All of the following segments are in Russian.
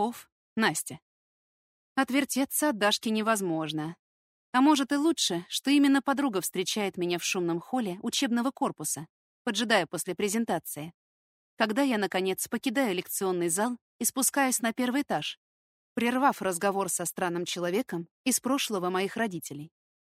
каков, Настя. Отвертеться от Дашки невозможно. А может и лучше, что именно подруга встречает меня в шумном холле учебного корпуса, поджидая после презентации. Когда я, наконец, покидаю лекционный зал и спускаюсь на первый этаж, прервав разговор со странным человеком из прошлого моих родителей.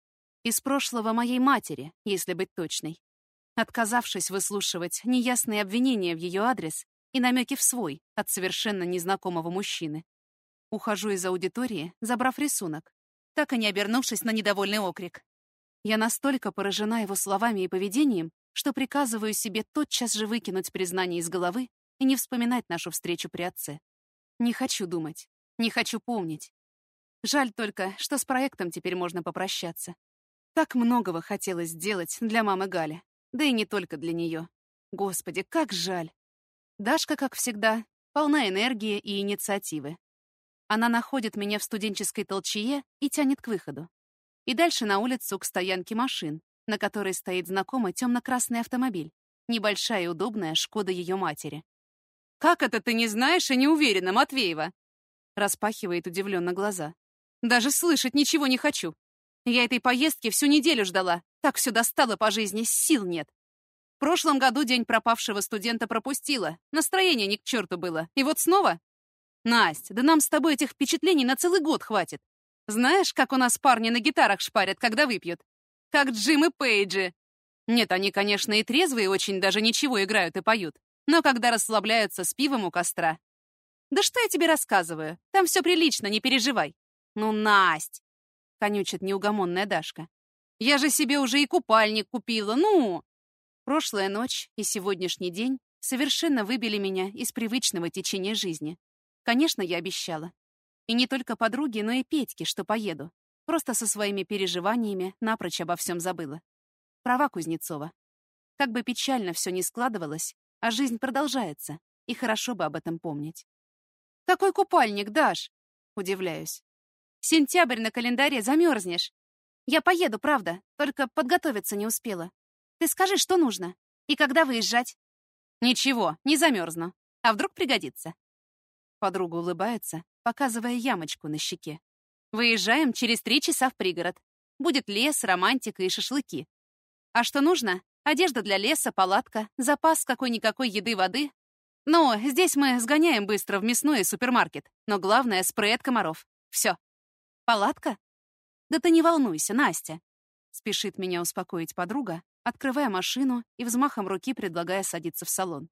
Из прошлого моей матери, если быть точной. Отказавшись выслушивать неясные обвинения в ее адрес и намеки в свой от совершенно незнакомого мужчины. Ухожу из аудитории, забрав рисунок, так и не обернувшись на недовольный окрик. Я настолько поражена его словами и поведением, что приказываю себе тотчас же выкинуть признание из головы и не вспоминать нашу встречу при отце. Не хочу думать, не хочу помнить. Жаль только, что с проектом теперь можно попрощаться. Так многого хотелось сделать для мамы Гали, да и не только для нее. Господи, как жаль. Дашка, как всегда, полна энергии и инициативы. Она находит меня в студенческой толчее и тянет к выходу. И дальше на улицу к стоянке машин, на которой стоит знакомый темно-красный автомобиль, небольшая и удобная Шкода ее матери. «Как это ты не знаешь и не уверена, Матвеева?» Распахивает удивленно глаза. «Даже слышать ничего не хочу. Я этой поездки всю неделю ждала. Так все достало по жизни, сил нет. В прошлом году день пропавшего студента пропустила. Настроение ни к черту было. И вот снова? Насть, да нам с тобой этих впечатлений на целый год хватит. Знаешь, как у нас парни на гитарах шпарят, когда выпьют? Как Джим и Пейджи. Нет, они, конечно, и трезвые очень даже ничего играют и поют. Но когда расслабляются с пивом у костра. Да что я тебе рассказываю? Там все прилично, не переживай. Ну, Насть, конючит неугомонная Дашка. Я же себе уже и купальник купила, ну! Прошлая ночь и сегодняшний день совершенно выбили меня из привычного течения жизни. Конечно, я обещала. И не только подруге, но и Петьке, что поеду. Просто со своими переживаниями напрочь обо всем забыла. Права Кузнецова. Как бы печально все ни складывалось, а жизнь продолжается, и хорошо бы об этом помнить. «Какой купальник, Даш?» — удивляюсь. «Сентябрь на календаре, замерзнешь. Я поеду, правда, только подготовиться не успела. Ты скажи, что нужно? И когда выезжать?» «Ничего, не замерзну. А вдруг пригодится?» Подруга улыбается, показывая ямочку на щеке. «Выезжаем через 3 часа в пригород. Будет лес, романтика и шашлыки. А что нужно? Одежда для леса, палатка, запас какой-никакой еды, воды. Ну, здесь мы сгоняем быстро в мясной и супермаркет. Но главное — спрей от комаров. Все. Палатка? Да ты не волнуйся, Настя. Спешит меня успокоить подруга, открывая машину и взмахом руки предлагая садиться в салон.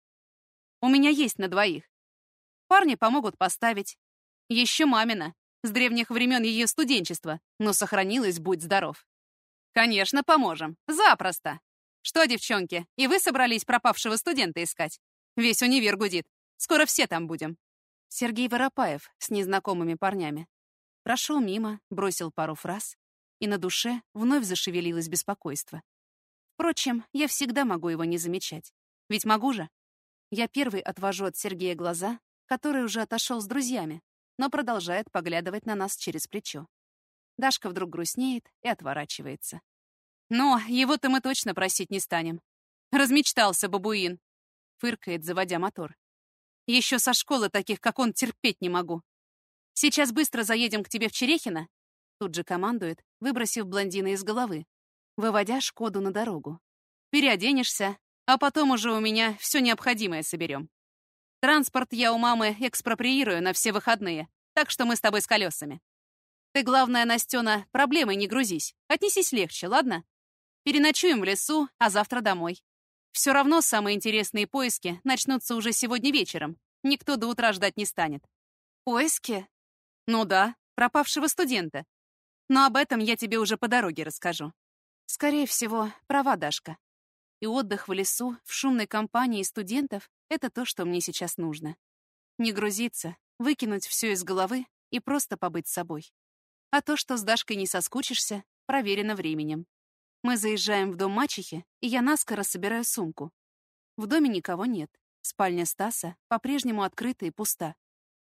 У меня есть на 2. Парни помогут поставить. Еще мамина. С древних времен ее студенчества, но сохранилась, будь здоров. Конечно, поможем. Запросто. Что, девчонки, и вы собрались пропавшего студента искать? Весь универ гудит. Скоро все там будем. Сергей Воропаев с незнакомыми парнями. Прошел мимо, бросил пару фраз, и на душе вновь зашевелилось беспокойство. Впрочем, я всегда могу его не замечать. Ведь могу же. Я первый отвожу от Сергея глаза, который уже отошел с друзьями, но продолжает поглядывать на нас через плечо. Дашка вдруг грустнеет и отворачивается. «Но его-то мы точно просить не станем. Размечтался бабуин», — фыркает, заводя мотор. «Еще со школы таких, как он, терпеть не могу. Сейчас быстро заедем к тебе в Черехино», — тут же командует, выбросив блондина из головы, выводя Шкоду на дорогу. «Переоденешься, а потом уже у меня все необходимое соберем. Транспорт я у мамы экспроприирую на все выходные, так что мы с тобой с колесами. Ты, главное, Настена, проблемой не грузись. Отнесись легче, ладно? Переночуем в лесу, а завтра домой. Все равно самые интересные поиски начнутся уже сегодня вечером. Никто до утра ждать не станет». «Поиски?» «Ну да, пропавшего студента. Но об этом я тебе уже по дороге расскажу». Скорее всего, права Дашка. И отдых в лесу, в шумной компании студентов — это то, что мне сейчас нужно. Не грузиться, выкинуть все из головы и просто побыть собой. А то, что с Дашкой не соскучишься, проверено временем. Мы заезжаем в дом мачехи, и я наскоро собираю сумку. В доме никого нет. Спальня Стаса по-прежнему открыта и пуста.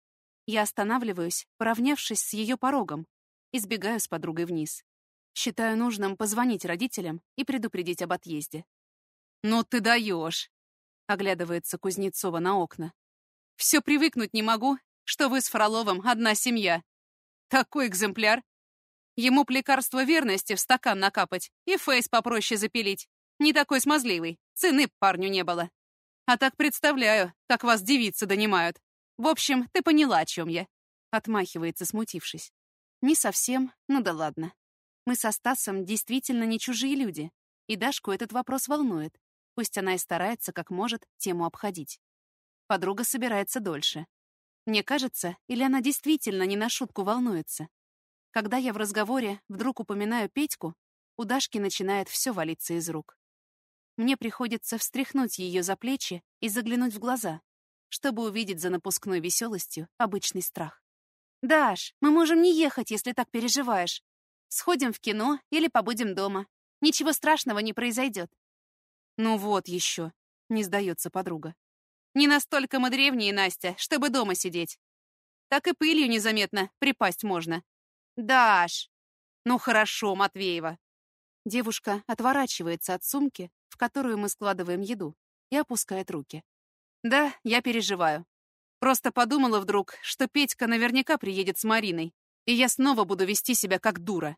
Я останавливаюсь, поравнявшись с ее порогом, и сбегаю с подругой вниз. Считаю нужным позвонить родителям и предупредить об отъезде. «Ну ты даешь!» — оглядывается Кузнецова на окна. «Все привыкнуть не могу, что вы с Фроловым одна семья. Такой экземпляр. Ему б лекарство верности в стакан накапать и фейс попроще запилить. Не такой смазливый, цены б парню не было. А так представляю, как вас девицы донимают. В общем, ты поняла, о чем я. Отмахивается, смутившись. Не совсем, ну да ладно. Мы со Стасом действительно не чужие люди, и Дашку этот вопрос волнует. Пусть она и старается, как может, тему обходить. Подруга собирается дольше. Мне кажется, или она действительно не на шутку волнуется. Когда я в разговоре вдруг упоминаю Петьку, у Дашки начинает все валиться из рук. Мне приходится встряхнуть ее за плечи и заглянуть в глаза, чтобы увидеть за напускной веселостью обычный страх. «Даш, мы можем не ехать, если так переживаешь. Сходим в кино или побудем дома. Ничего страшного не произойдет». «Ну вот еще», — не сдается подруга. «Не настолько мы древние, Настя, чтобы дома сидеть. Так и пылью незаметно припасть можно». «Даш!» «Ну хорошо, Матвеева». Девушка отворачивается от сумки, в которую мы складываем еду, и опускает руки. «Да, я переживаю. Просто подумала вдруг, что Петька наверняка приедет с Мариной, и я снова буду вести себя как дура.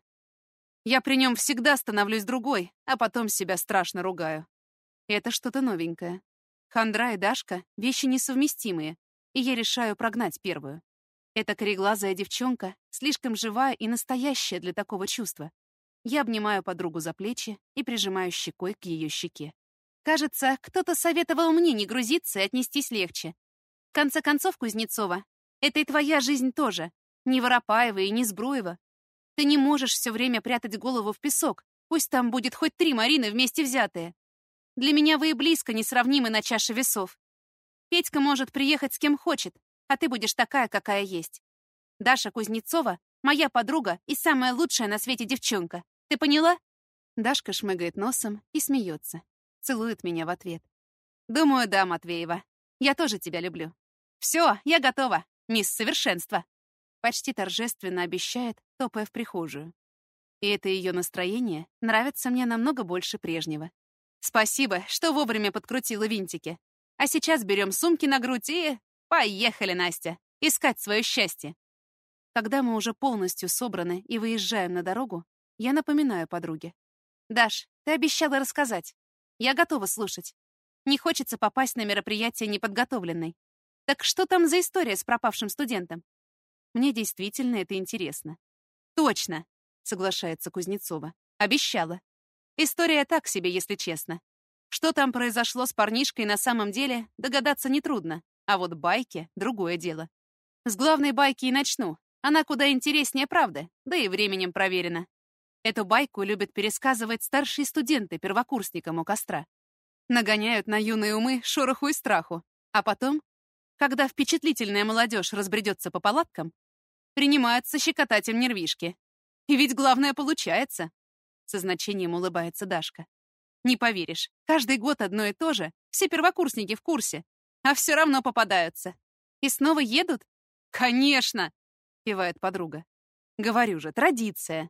Я при нем всегда становлюсь другой, а потом себя страшно ругаю. Это что-то новенькое. Хандра и Дашка — вещи несовместимые, и я решаю прогнать первую. Эта кореглазая девчонка слишком живая и настоящая для такого чувства. Я обнимаю подругу за плечи и прижимаю щекой к ее щеке. Кажется, кто-то советовал мне не грузиться и отнестись легче. В конце концов, Кузнецова, это и твоя жизнь тоже. Не Воропаева и не Збруева. Ты не можешь все время прятать голову в песок, пусть там будет хоть 3 Марины вместе взятые. Для меня вы и близко несравнимы на чаше весов. Петька может приехать с кем хочет, а ты будешь такая, какая есть. Даша Кузнецова — моя подруга и самая лучшая на свете девчонка. Ты поняла?» Дашка шмыгает носом и смеется. Целует меня в ответ. «Думаю, да, Матвеева. Я тоже тебя люблю. Все, я готова, мисс Совершенство». Почти торжественно обещает, топая в прихожую. И это ее настроение нравится мне намного больше прежнего. Спасибо, что вовремя подкрутила винтики. А сейчас берем сумки на грудь и... Поехали, Настя, искать свое счастье. Когда мы уже полностью собраны и выезжаем на дорогу, я напоминаю подруге. «Даш, ты обещала рассказать. Я готова слушать. Не хочется попасть на мероприятие неподготовленной. Так что там за история с пропавшим студентом? Мне действительно это интересно». «Точно», — соглашается Кузнецова. «Обещала. История так себе, если честно. Что там произошло с парнишкой на самом деле, догадаться нетрудно. А вот байки — другое дело. С главной байки и начну. Она куда интереснее правды, да и временем проверена. Эту байку любят пересказывать старшие студенты первокурсникам у костра. Нагоняют на юные умы шороху и страху. А потом, когда впечатлительная молодежь разбредется по палаткам, принимаются щекотать им нервишки. И ведь главное получается. Со значением улыбается Дашка. Не поверишь, каждый год одно и то же, все первокурсники в курсе, а все равно попадаются. И снова едут? Конечно! Кивает подруга. Говорю же, традиция.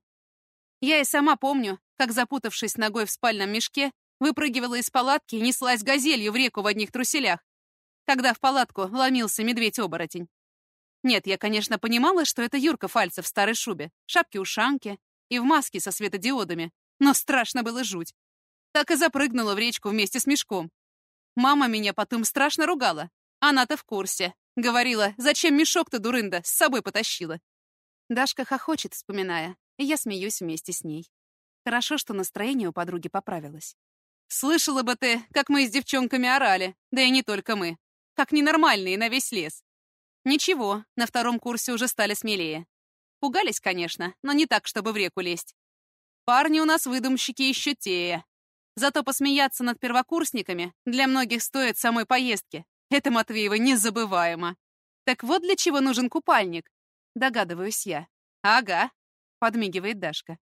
Я и сама помню, как, запутавшись ногой в спальном мешке, выпрыгивала из палатки и неслась газелью в реку в одних труселях, когда в палатку ломился медведь-оборотень. Нет, я, конечно, понимала, что это Юрка Фальцев в старой шубе, шапке-ушанке и в маске со светодиодами, но страшно было жуть. Так и запрыгнула в речку вместе с мешком. Мама меня потом страшно ругала. Она-то в курсе. Говорила, зачем мешок-то, дурында, с собой потащила. Дашка хохочет, вспоминая, и я смеюсь вместе с ней. Хорошо, что настроение у подруги поправилось. Слышала бы ты, как мы с девчонками орали, да и не только мы. Как ненормальные на весь лес. Ничего, на 2 курсе уже стали смелее. Пугались, конечно, но не так, чтобы в реку лезть. Парни у нас выдумщики еще те. Зато посмеяться над первокурсниками для многих стоит самой поездки. Это, Матвеева, незабываемо. Так вот для чего нужен купальник, догадываюсь я. Ага, подмигивает Дашка.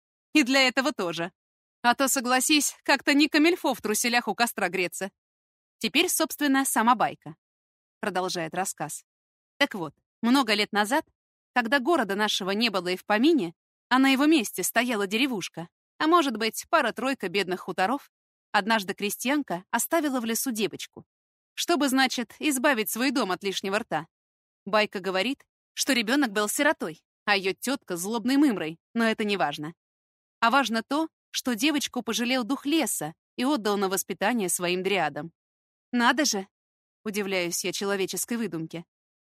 И для этого тоже. А то, согласись, как-то не камильфо в труселях у костра греться. Теперь, собственно, сама байка. Продолжает рассказ. Так вот, много лет назад, когда города нашего не было и в помине, а на его месте стояла деревушка, а может быть, пара-тройка бедных хуторов, однажды крестьянка оставила в лесу девочку, чтобы, значит, избавить свой дом от лишнего рта. Байка говорит, что ребенок был сиротой, а ее тетка злобной мымрой, но это не важно. А важно то, что девочку пожалел дух леса и отдал на воспитание своим дриадам. Надо же! Удивляюсь я человеческой выдумке.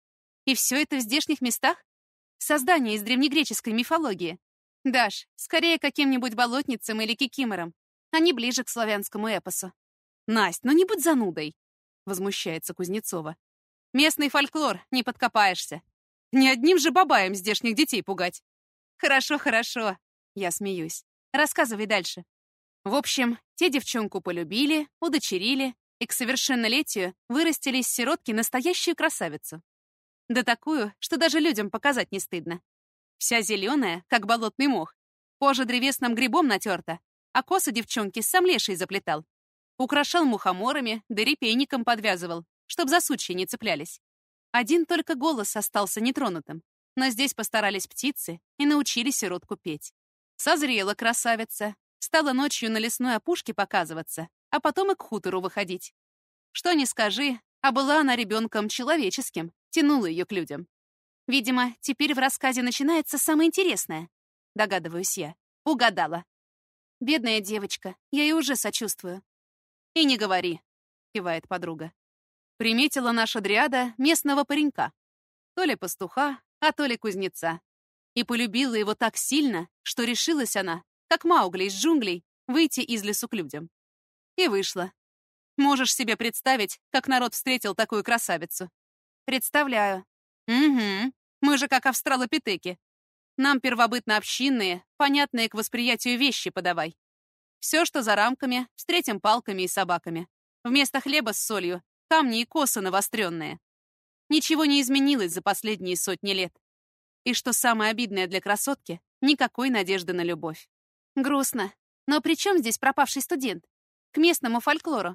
И все это в здешних местах? Создание из древнегреческой мифологии. Даш, скорее каким-нибудь болотницам или кикиморам. Они ближе к славянскому эпосу. Насть, ну не будь занудой, возмущается Кузнецова. Местный фольклор, не подкопаешься. Ни одним же бабаем здешних детей пугать. Хорошо, хорошо, я смеюсь. Рассказывай дальше. В общем, те девчонку полюбили, удочерили и к совершеннолетию вырастили из сиротки настоящую красавицу. Да такую, что даже людям показать не стыдно. Вся зеленая, как болотный мох. Кожа древесным грибом натерта, а косы девчонки сам леший заплетал. Украшал мухоморами, да репейником подвязывал, чтоб за сучья не цеплялись. Один только голос остался нетронутым, но здесь постарались птицы и научили сиротку петь. Созрела красавица, стала ночью на лесной опушке показываться, а потом и к хутору выходить. Что ни скажи, а была она ребенком человеческим, тянула ее к людям. Видимо, теперь в рассказе начинается самое интересное. Догадываюсь я. Угадала. Бедная девочка, я ей уже сочувствую. И не говори, кивает подруга. Приметила наша дриада местного паренька. То ли пастуха, а то ли кузнеца. И полюбила его так сильно, что решилась она, как Маугли из джунглей, выйти из лесу к людям. И вышла. Можешь себе представить, как народ встретил такую красавицу? Представляю. Угу. Мы же как австралопитеки. Нам первобытно-общинные, понятные к восприятию вещи подавай. Все, что за рамками, встретим палками и собаками. Вместо хлеба с солью — камни и косы навостренные. Ничего не изменилось за последние сотни лет. И что самое обидное для красотки — никакой надежды на любовь. Грустно. Но при чем здесь пропавший студент? К местному фольклору.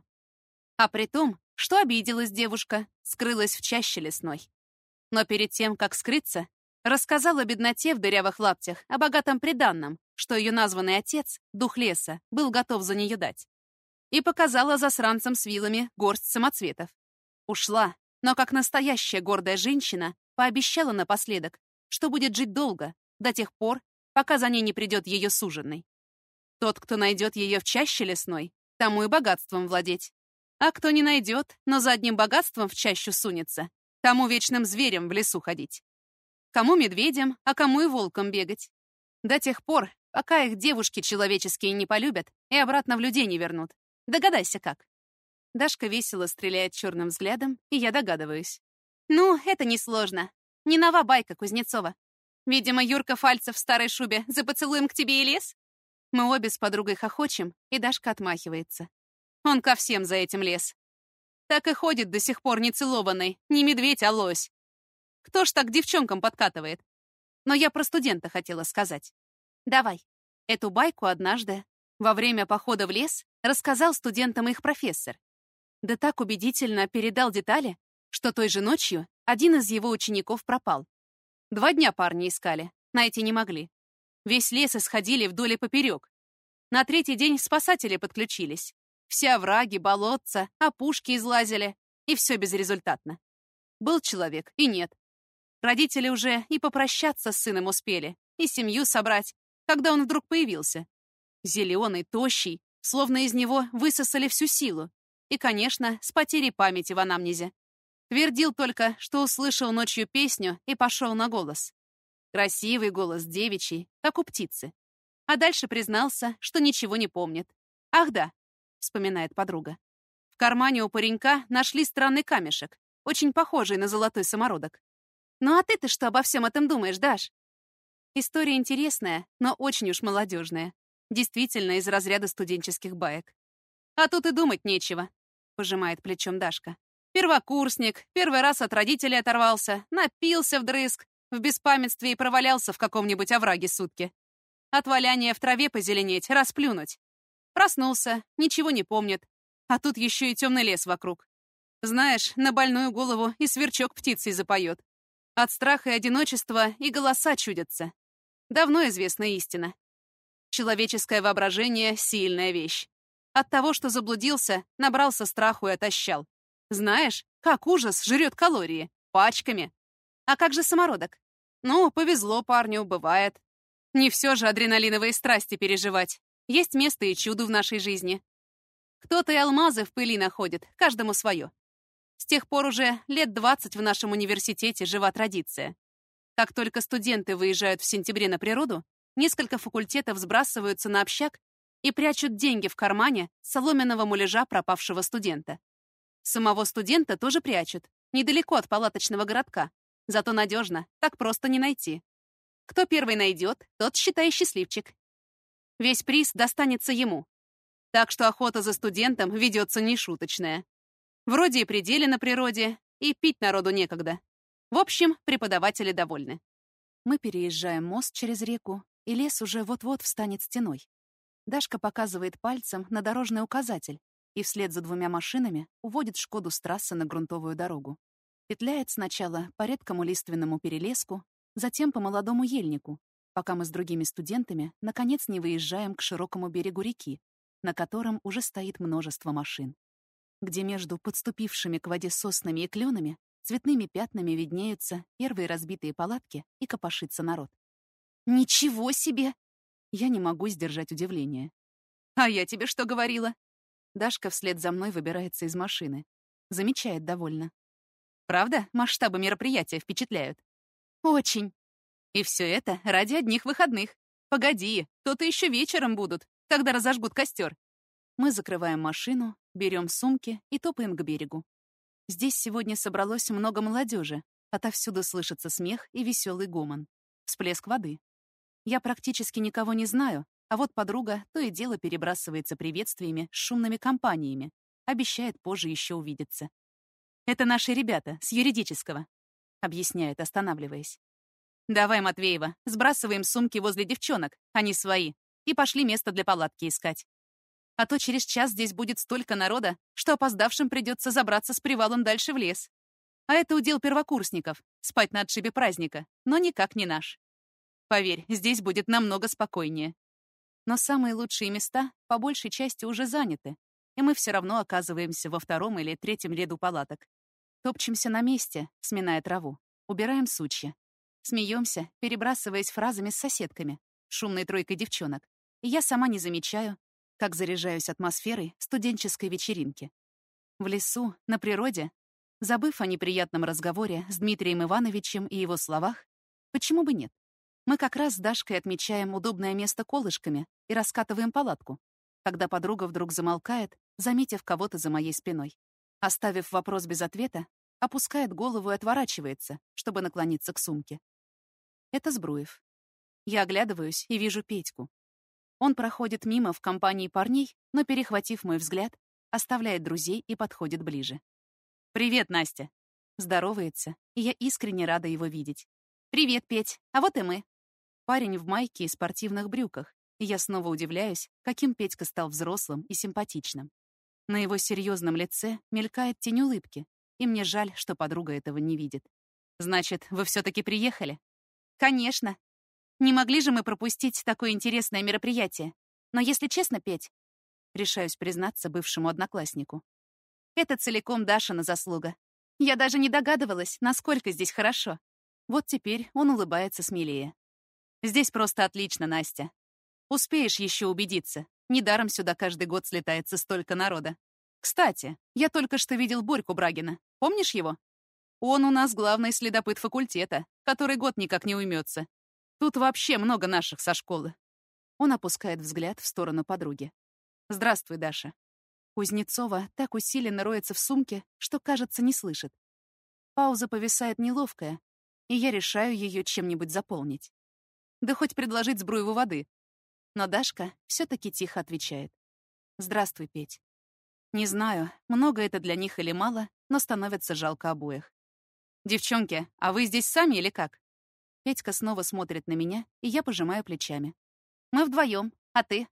А при том, что обиделась девушка, скрылась в чаще лесной. Но перед тем, как скрыться, рассказала бедноте в дырявых лаптях о богатом приданном, что ее названный отец, дух леса, был готов за нее дать. И показала засранцам с вилами горсть самоцветов. Ушла, но как настоящая гордая женщина пообещала напоследок, что будет жить долго, до тех пор, пока за ней не придет ее суженый. Тот, кто найдет ее в чаще лесной, тому и богатством владеть. А кто не найдет, но за одним богатством в чащу сунется, тому вечным зверем в лесу ходить. Кому медведем, а кому и волком бегать. До тех пор, пока их девушки человеческие не полюбят и обратно в людей не вернут. Догадайся как. Дашка весело стреляет черным взглядом, и я догадываюсь. Ну, это несложно. Не нова байка Кузнецова. Видимо, Юрка Фальцев в старой шубе за поцелуем к тебе и лез. Мы обе с подругой хохочем, и Дашка отмахивается. Он ко всем за этим лез. Так и ходит до сих пор нецелованный, не медведь, а лось. Кто ж так к девчонкам подкатывает? Но я про студента хотела сказать. Давай. Эту байку однажды, во время похода в лес, рассказал студентам их профессор. Да так убедительно передал детали, что той же ночью один из его учеников пропал. 2 дня парни искали, найти не могли. Весь лес исходили вдоль и поперек. На 3-й день спасатели подключились. Все овраги, болотца, опушки излазили, и все безрезультатно. Был человек, и нет. Родители уже и попрощаться с сыном успели, и семью собрать, когда он вдруг появился. Зеленый, тощий, словно из него высосали всю силу. И, конечно, с потерей памяти в анамнезе. Твердил только, что услышал ночью песню и пошел на голос. Красивый голос девичий, как у птицы. А дальше признался, что ничего не помнит. «Ах да», — вспоминает подруга. В кармане у паренька нашли странный камешек, очень похожий на золотой самородок. «Ну а ты-то что обо всем этом думаешь, Даш?» История интересная, но очень уж молодежная. Действительно, из разряда студенческих баек. «А тут и думать нечего», — пожимает плечом Дашка. «Первокурсник, первый раз от родителей оторвался, напился вдрызг, в беспамятстве и провалялся в каком-нибудь овраге сутки. От валяния в траве позеленеть, расплюнуть. Проснулся, ничего не помнит. А тут еще и темный лес вокруг. Знаешь, на больную голову и сверчок птицей запоет. От страха и одиночества и голоса чудятся. Давно известна истина. Человеческое воображение — сильная вещь. От того, что заблудился, набрался страху и отощал. Знаешь, как ужас жрет калории. Пачками. А как же самородок? Ну, повезло парню, бывает. Не все же адреналиновые страсти переживать. Есть место и чуду в нашей жизни. Кто-то и алмазы в пыли находит, каждому свое. С тех пор уже лет 20 в нашем университете жива традиция. Как только студенты выезжают в сентябре на природу, несколько факультетов сбрасываются на общак и прячут деньги в кармане соломенного муляжа пропавшего студента. Самого студента тоже прячут, недалеко от палаточного городка. Зато надежно, так просто не найти. Кто первый найдет, тот, считай, счастливчик. Весь приз достанется ему. Так что охота за студентом ведется нешуточная. Вроде и пределы на природе, и пить народу некогда. В общем, преподаватели довольны. Мы переезжаем мост через реку, и лес уже вот-вот встанет стеной. Дашка показывает пальцем на дорожный указатель и вслед за 2 машинами уводит «Шкоду» с трассы на грунтовую дорогу. Петляет сначала по редкому лиственному перелеску, затем по молодому ельнику, пока мы с другими студентами наконец не выезжаем к широкому берегу реки, на котором уже стоит множество машин, где между подступившими к воде соснами и кленами цветными пятнами виднеются первые разбитые палатки и копошится народ. «Ничего себе!» Я не могу сдержать удивление. «А я тебе что говорила?» Дашка вслед за мной выбирается из машины. Замечает довольно. «Правда, масштабы мероприятия впечатляют?» «Очень!» «И все это ради одних выходных. Погоди, то-то еще вечером будут, когда разожгут костер». Мы закрываем машину, берем сумки и топаем к берегу. Здесь сегодня собралось много молодежи. Отовсюду слышится смех и веселый гомон. Всплеск воды. Я практически никого не знаю, а вот подруга то и дело перебрасывается приветствиями с шумными компаниями. Обещает позже еще увидеться. «Это наши ребята, с юридического», — объясняет, останавливаясь. «Давай, Матвеева, сбрасываем сумки возле девчонок, они свои, и пошли место для палатки искать. А то через час здесь будет столько народа, что опоздавшим придется забраться с привалом дальше в лес. А это удел первокурсников — спать на отшибе праздника, но никак не наш. Поверь, здесь будет намного спокойнее. Но самые лучшие места по большей части уже заняты, и мы все равно оказываемся во 2-м или 3-м ряду палаток. Топчемся на месте, сминая траву, убираем сучья. Смеемся, перебрасываясь фразами с соседками, шумной тройкой девчонок. И я сама не замечаю, как заряжаюсь атмосферой студенческой вечеринки. В лесу, на природе, забыв о неприятном разговоре с Дмитрием Ивановичем и его словах, почему бы нет? Мы как раз с Дашкой отмечаем удобное место колышками и раскатываем палатку, когда подруга вдруг замолкает, заметив кого-то за моей спиной. Оставив вопрос без ответа, опускает голову и отворачивается, чтобы наклониться к сумке. Это Збруев. Я оглядываюсь и вижу Петьку. Он проходит мимо в компании парней, но, перехватив мой взгляд, оставляет друзей и подходит ближе. «Привет, Настя!» Здоровается, и я искренне рада его видеть. «Привет, Петь! А вот и мы!» Парень в майке и спортивных брюках, и я снова удивляюсь, каким Петька стал взрослым и симпатичным. На его серьезном лице мелькает тень улыбки, и мне жаль, что подруга этого не видит. «Значит, вы все-таки приехали?» «Конечно. Не могли же мы пропустить такое интересное мероприятие. Но если честно, Петь, решаюсь признаться бывшему однокласснику, это целиком Дашина заслуга. Я даже не догадывалась, насколько здесь хорошо». Вот теперь он улыбается смелее. «Здесь просто отлично, Настя. Успеешь еще убедиться. Недаром сюда каждый год слетается столько народа. Кстати, я только что видел Борьку Брагина. Помнишь его? Он у нас главный следопыт факультета, который год никак не уймется. Тут вообще много наших со школы». Он опускает взгляд в сторону подруги. «Здравствуй, Даша». Кузнецова так усиленно роется в сумке, что, кажется, не слышит. Пауза повисает неловкая, и я решаю ее чем-нибудь заполнить. Да хоть предложить Збруеву воды. Но Дашка все-таки тихо отвечает. «Здравствуй, Петь». Не знаю, много это для них или мало, но становится жалко обоих. «Девчонки, а вы здесь сами или как?» Петька снова смотрит на меня, и я пожимаю плечами. «Мы вдвоем, а ты?»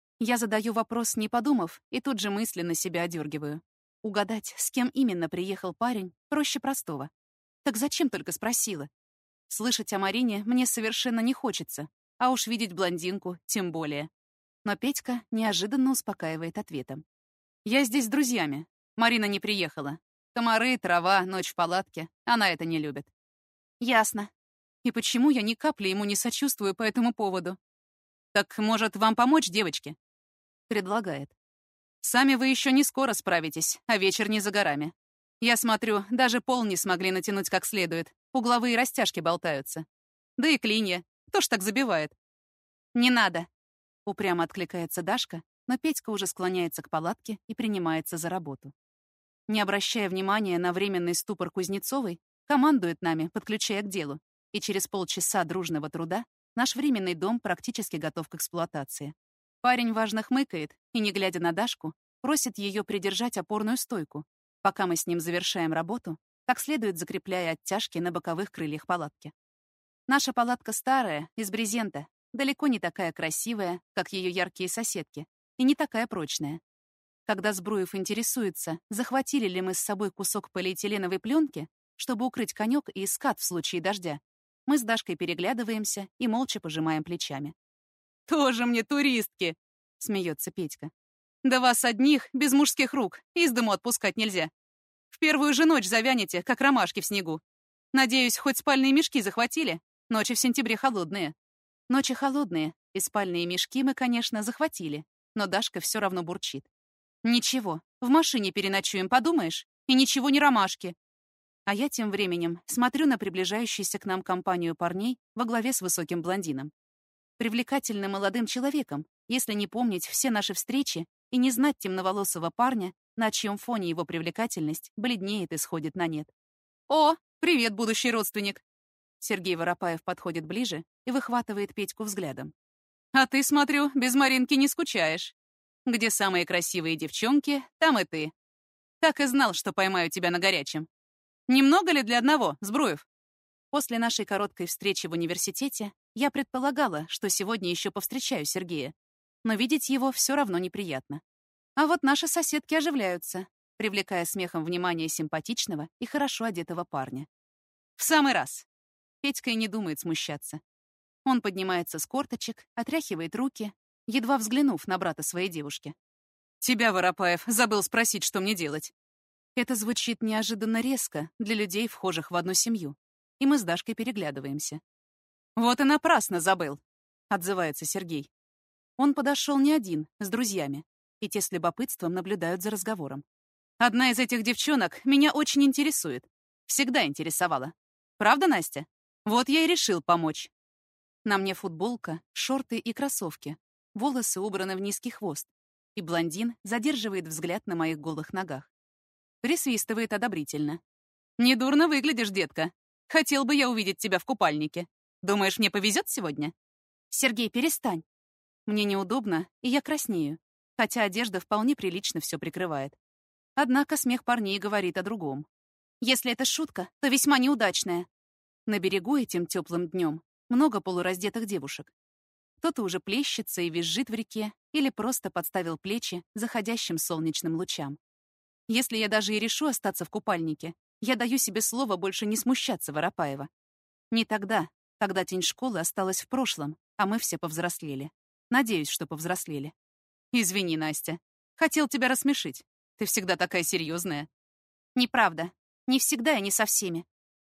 Я задаю вопрос, не подумав, и тут же мысленно себя одергиваю. Угадать, с кем именно приехал парень, проще простого. Так зачем только спросила? Слышать о Марине мне совершенно не хочется, а уж видеть блондинку тем более. Но Петька неожиданно успокаивает ответом. «Я здесь с друзьями. Марина не приехала. Комары, трава, ночь в палатке. Она это не любит». Ясно. И почему я ни капли ему не сочувствую по этому поводу? Так, может, вам помочь, девочки? Предлагает. Сами вы еще не скоро справитесь, а вечер не за горами. Я смотрю, даже пол не смогли натянуть как следует. Угловые растяжки болтаются. Да и клинья. Кто ж так забивает? Не надо. Упрямо откликается Дашка, но Петька уже склоняется к палатке и принимается за работу. Не обращая внимания на временный ступор Кузнецовой, командует нами, подключая к делу, и через полчаса дружного труда наш временный дом практически готов к эксплуатации. Парень важно хмыкает и, не глядя на Дашку, просит ее придержать опорную стойку, пока мы с ним завершаем работу, как следует закрепляя оттяжки на боковых крыльях палатки. Наша палатка старая, из брезента, далеко не такая красивая, как ее яркие соседки, и не такая прочная. Когда Збруев интересуется, захватили ли мы с собой кусок полиэтиленовой пленки, чтобы укрыть конек и скат в случае дождя, мы с Дашкой переглядываемся и молча пожимаем плечами. «Тоже мне туристки!» — смеется Петька. «Да вас одних, без мужских рук, из дому отпускать нельзя. В первую же ночь завянете, как ромашки в снегу. Надеюсь, хоть спальные мешки захватили? Ночи в сентябре холодные». Ночи холодные, и спальные мешки мы, конечно, захватили, но Дашка все равно бурчит. «Ничего, в машине переночуем, подумаешь? И ничего не ромашки». А я тем временем смотрю на приближающуюся к нам компанию парней во главе с высоким блондином. Привлекательным молодым человеком, если не помнить все наши встречи и не знать темноволосого парня, на чьем фоне его привлекательность бледнеет и сходит на нет. «О, привет, будущий родственник!» Сергей Воропаев подходит ближе и выхватывает Петьку взглядом. «А ты, смотрю, без Маринки не скучаешь. Где самые красивые девчонки, там и ты. Так и знал, что поймаю тебя на горячем. Немного ли для одного, Збруев?» После нашей короткой встречи в университете я предполагала, что сегодня еще повстречаю Сергея, но видеть его все равно неприятно. А вот наши соседки оживляются, привлекая смехом внимание симпатичного и хорошо одетого парня. «В самый раз!» Петька и не думает смущаться. Он поднимается с корточек, отряхивает руки, едва взглянув на брата своей девушки. «Тебя, Воропаев, забыл спросить, что мне делать». Это звучит неожиданно резко для людей, вхожих в одну семью, и мы с Дашкой переглядываемся. «Вот и напрасно забыл», — отзывается Сергей. Он подошел не один, с друзьями, и те с любопытством наблюдают за разговором. «Одна из этих девчонок меня очень интересует. Всегда интересовала. Правда, Настя? Вот я и решил помочь». На мне футболка, шорты и кроссовки, волосы убраны в низкий хвост, и блондин задерживает взгляд на моих голых ногах. Присвистывает одобрительно. «Недурно выглядишь, детка. Хотел бы я увидеть тебя в купальнике. Думаешь, мне повезет сегодня?» «Сергей, перестань». Мне неудобно, и я краснею, хотя одежда вполне прилично все прикрывает. Однако смех парней говорит о другом. Если это шутка, то весьма неудачная. На берегу этим теплым днем много полураздетых девушек. Кто-то уже плещется и визжит в реке или просто подставил плечи заходящим солнечным лучам. Если я даже и решу остаться в купальнике, я даю себе слово больше не смущаться Воропаева. Не тогда, когда тень школы осталась в прошлом, а мы все повзрослели. Надеюсь, что повзрослели. «Извини, Настя. Хотел тебя рассмешить. Ты всегда такая серьезная». «Неправда. Не всегда и не со всеми.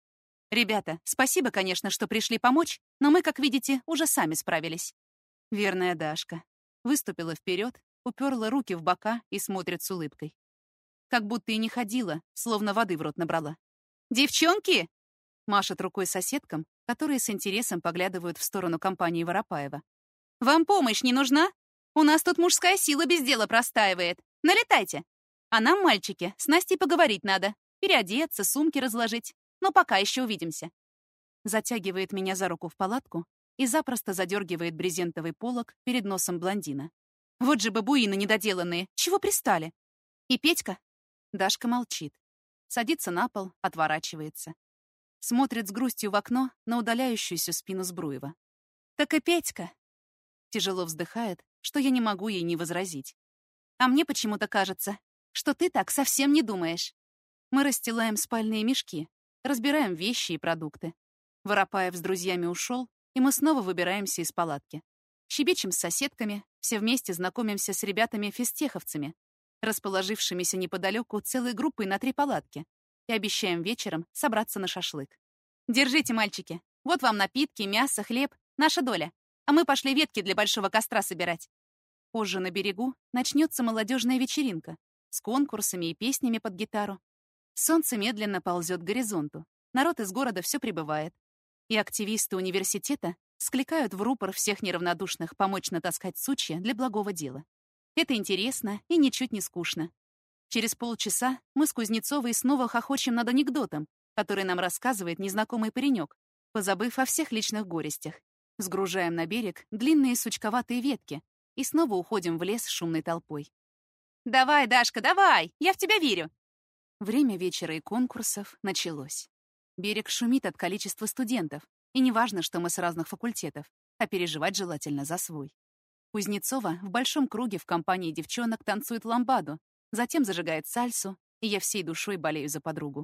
Ребята, спасибо, конечно, что пришли помочь, но мы, как видите, уже сами справились». Верная Дашка. Выступила вперед, уперла руки в бока и смотрит с улыбкой. Как будто и не ходила, словно воды в рот набрала. «Девчонки!» — машет рукой соседкам, которые с интересом поглядывают в сторону компании Воропаева. «Вам помощь не нужна? У нас тут мужская сила без дела простаивает. Налетайте! А нам, мальчики, с Настей поговорить надо. Переодеться, сумки разложить. Но пока еще увидимся». Затягивает меня за руку в палатку и запросто задергивает брезентовый полог перед носом блондина. «Вот же бабуины недоделанные! Чего пристали?» «И Петька?» Дашка молчит. Садится на пол, отворачивается. Смотрит с грустью в окно на удаляющуюся спину Збруева. «Так и Петька!» Тяжело вздыхает, что я не могу ей не возразить. «А мне почему-то кажется, что ты так совсем не думаешь». Мы расстилаем спальные мешки, разбираем вещи и продукты. Воропаев с друзьями ушел, и мы снова выбираемся из палатки. Щебечем с соседками, все вместе знакомимся с ребятами-физтеховцами, расположившимися неподалеку целой группой на 3 палатки, и обещаем вечером собраться на шашлык. Держите, мальчики. Вот вам напитки, мясо, хлеб. Наша доля. А мы пошли ветки для большого костра собирать. Позже на берегу начнется молодежная вечеринка с конкурсами и песнями под гитару. Солнце медленно ползет к горизонту. Народ из города все прибывает. И активисты университета скликают в рупор всех неравнодушных помочь натаскать сучья для благого дела. Это интересно и ничуть не скучно. Через полчаса мы с Кузнецовой снова хохочем над анекдотом, который нам рассказывает незнакомый паренек, позабыв о всех личных горестях. Сгружаем на берег длинные сучковатые ветки и снова уходим в лес с шумной толпой. «Давай, Дашка, давай! Я в тебя верю!» Время вечера и конкурсов началось. Берег шумит от количества студентов, и не важно, что мы с разных факультетов, а переживать желательно за свой. Кузнецова в большом круге в компании девчонок танцует ламбаду, затем зажигает сальсу, и я всей душой болею за подругу.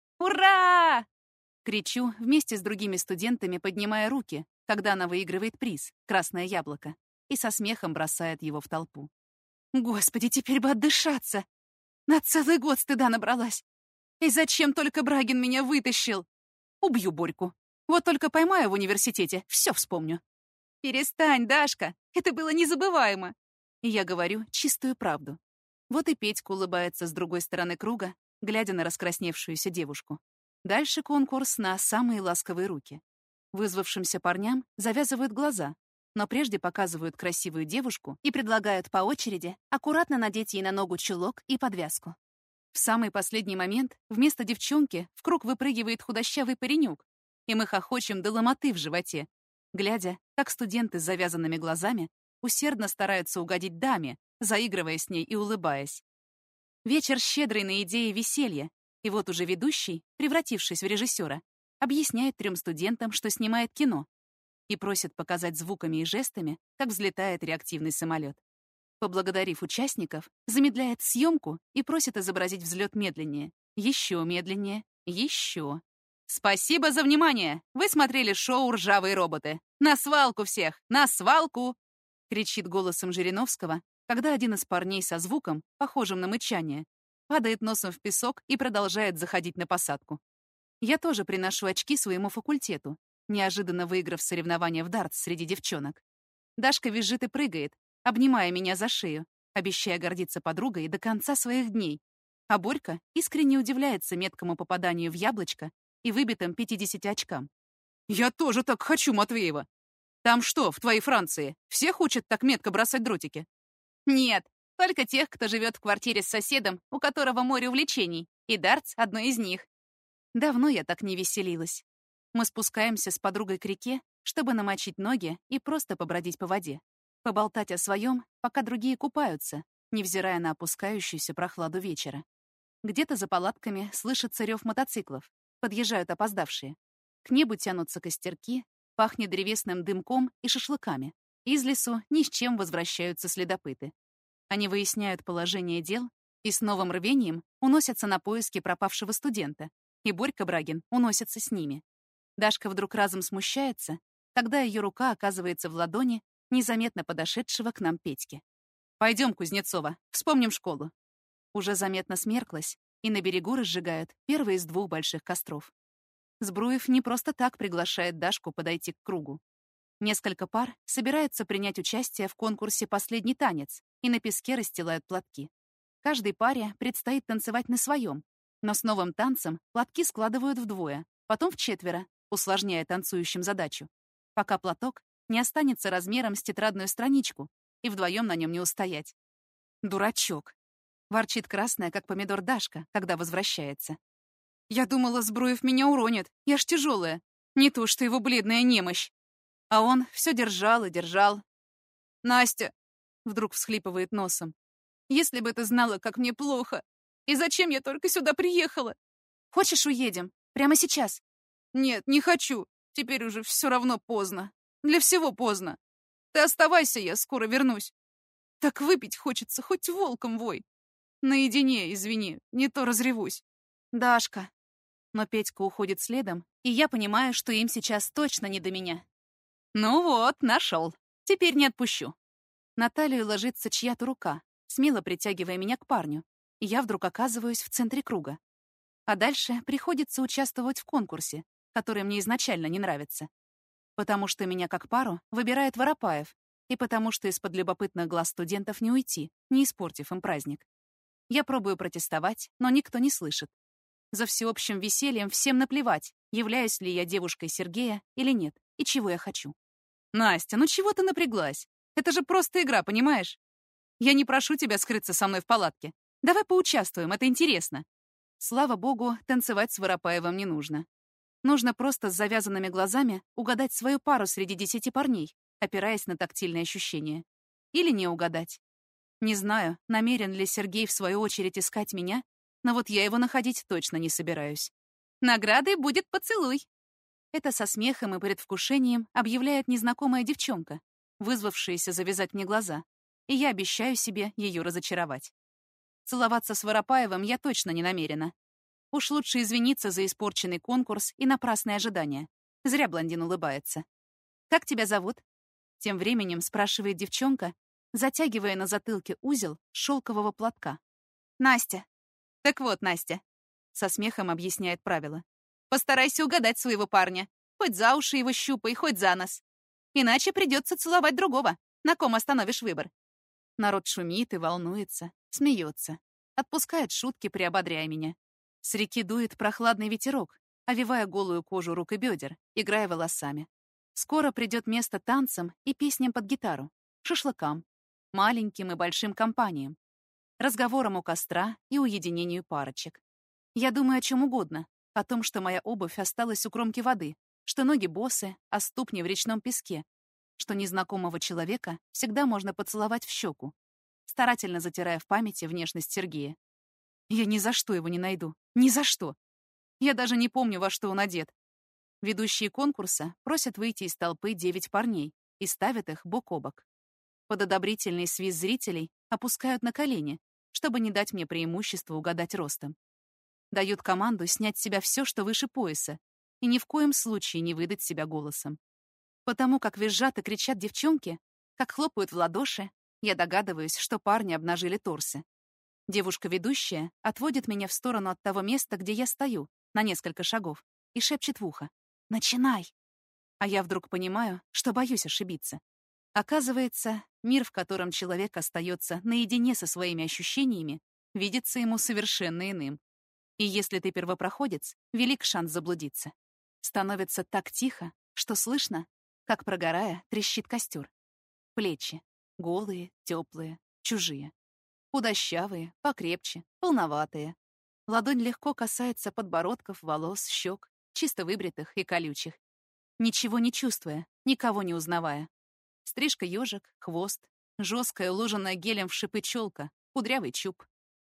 «Ура!» Кричу вместе с другими студентами, поднимая руки, когда она выигрывает приз — красное яблоко, и со смехом бросает его в толпу. Господи, теперь бы отдышаться! На целый год стыда набралась. И зачем только Брагин меня вытащил? Убью Борьку. Вот только поймаю в университете, все вспомню. Перестань, Дашка, это было незабываемо. И я говорю чистую правду. Вот и Петька улыбается с другой стороны круга, глядя на раскрасневшуюся девушку. Дальше конкурс на самые ласковые руки. Вызвавшимся парням завязывают глаза, но прежде показывают красивую девушку и предлагают по очереди аккуратно надеть ей на ногу чулок и подвязку. В самый последний момент вместо девчонки в круг выпрыгивает худощавый паренек, и мы хохочем до ломоты в животе, глядя, как студенты с завязанными глазами усердно стараются угодить даме, заигрывая с ней и улыбаясь. Вечер щедрый на идеи веселья, и вот уже ведущий, превратившись в режиссера, объясняет 3 студентам, что снимает кино, и просит показать звуками и жестами, как взлетает реактивный самолет. Поблагодарив участников, замедляет съемку и просит изобразить взлет медленнее, еще медленнее, еще. Спасибо за внимание! Вы смотрели шоу «Ржавые роботы». На свалку всех! На свалку! Кричит голосом Жириновского, когда один из парней со звуком, похожим на мычание, падает носом в песок и продолжает заходить на посадку. Я тоже приношу очки своему факультету, неожиданно выиграв соревнование в дартс среди девчонок. Дашка визжит и прыгает, обнимая меня за шею, обещая гордиться подругой до конца своих дней. А Борька искренне удивляется меткому попаданию в яблочко и выбитым 50 очкам. «Я тоже так хочу, Матвеева! Там что, в твоей Франции, всех учат так метко бросать дротики?» «Нет, только тех, кто живет в квартире с соседом, у которого море увлечений, и дартс — одно из них». Давно я так не веселилась. Мы спускаемся с подругой к реке, чтобы намочить ноги и просто побродить по воде. Поболтать о своем, пока другие купаются, невзирая на опускающуюся прохладу вечера. Где-то за палатками слышится рев мотоциклов. Подъезжают опоздавшие. К небу тянутся костерки, пахнет древесным дымком и шашлыками. Из лесу ни с чем возвращаются следопыты. Они выясняют положение дел и с новым рвением уносятся на поиски пропавшего студента, и Борька Брагин уносится с ними. Дашка вдруг разом смущается, тогда ее рука оказывается в ладони незаметно подошедшего к нам Петьки. «Пойдем, Кузнецова, вспомним школу». Уже заметно смерклась, и на берегу разжигают первый из 2 больших костров. Збруев не просто так приглашает Дашку подойти к кругу. Несколько пар собираются принять участие в конкурсе «Последний танец» и на песке расстилают платки. Каждой паре предстоит танцевать на своем, но с новым танцем платки складывают вдвое, потом в 4, усложняя танцующим задачу, пока платок не останется размером с тетрадную страничку, и вдвоем на нем не устоять. «Дурачок!» — ворчит красная, как помидор Дашка, когда возвращается. «Я думала, Збруев меня уронит, я ж тяжелая, не то что его бледная немощь». А он все держал и держал. «Настя!» — вдруг всхлипывает носом. «Если бы ты знала, как мне плохо! И зачем я только сюда приехала? Хочешь, уедем? Прямо сейчас?» «Нет, не хочу. Теперь уже все равно поздно. Для всего поздно. Ты оставайся, я скоро вернусь. Так выпить хочется, хоть волком вой. Наедине, извини, не то разревусь». «Дашка». Но Петька уходит следом, и я понимаю, что им сейчас точно не до меня. «Ну вот, нашел. Теперь не отпущу». На талию ложится чья-то рука, смело притягивая меня к парню, и я вдруг оказываюсь в центре круга. А дальше приходится участвовать в конкурсе, который мне изначально не нравится. Потому что меня как пару выбирает Воропаев, и потому что из-под любопытных глаз студентов не уйти, не испортив им праздник. Я пробую протестовать, но никто не слышит. За всеобщим весельем всем наплевать, являюсь ли я девушкой Сергея или нет, и чего я хочу. «Настя, ну чего ты напряглась? Это же просто игра, понимаешь? Я не прошу тебя скрыться со мной в палатке. Давай поучаствуем, это интересно». Слава богу, танцевать с Воропаевым не нужно. Нужно просто с завязанными глазами угадать свою пару среди 10 парней, опираясь на тактильные ощущения. Или не угадать. Не знаю, намерен ли Сергей в свою очередь искать меня, но вот я его находить точно не собираюсь. Наградой будет поцелуй. Это со смехом и предвкушением объявляет незнакомая девчонка, вызвавшаяся завязать мне глаза, и я обещаю себе ее разочаровать. Целоваться с Воропаевым я точно не намерена. Уж лучше извиниться за испорченный конкурс и напрасные ожидания. Зря блондин улыбается. «Как тебя зовут?» Тем временем спрашивает девчонка, затягивая на затылке узел шелкового платка. «Настя». «Так вот, Настя», — со смехом объясняет правило. «Постарайся угадать своего парня. Хоть за уши его щупай, хоть за нос. Иначе придется целовать другого. На ком остановишь выбор?» Народ шумит и волнуется, смеется. Отпускает шутки, приободряя меня. С реки дует прохладный ветерок, овивая голую кожу рук и бедер, играя волосами. Скоро придет место танцам и песням под гитару, шашлыкам, маленьким и большим компаниям, разговорам у костра и уединению парочек. Я думаю о чем угодно, о том, что моя обувь осталась у кромки воды, что ноги босы, а ступни в речном песке, что незнакомого человека всегда можно поцеловать в щеку, старательно затирая в памяти внешность Сергея. Я ни за что его не найду. Ни за что. Я даже не помню, во что он одет. Ведущие конкурса просят выйти из толпы 9 парней и ставят их бок о бок. Под одобрительный свист зрителей опускают на колени, чтобы не дать мне преимущество угадать ростом. Дают команду снять с себя все, что выше пояса, и ни в коем случае не выдать себя голосом. Потому как визжат и кричат девчонки, как хлопают в ладоши, я догадываюсь, что парни обнажили торсы. Девушка-ведущая отводит меня в сторону от того места, где я стою, на несколько шагов, и шепчет в ухо: «Начинай!» А я вдруг понимаю, что боюсь ошибиться. Оказывается, мир, в котором человек остается наедине со своими ощущениями, видится ему совершенно иным. И если ты первопроходец, велик шанс заблудиться. Становится так тихо, что слышно, как, прогорая, трещит костер. Плечи. Голые, теплые, чужие. Худощавые, покрепче, полноватые. Ладонь легко касается подбородков, волос, щек, чисто выбритых и колючих. Ничего не чувствуя, никого не узнавая. Стрижка ежик, хвост, жесткая, уложенная гелем в шипы челка, кудрявый чуб.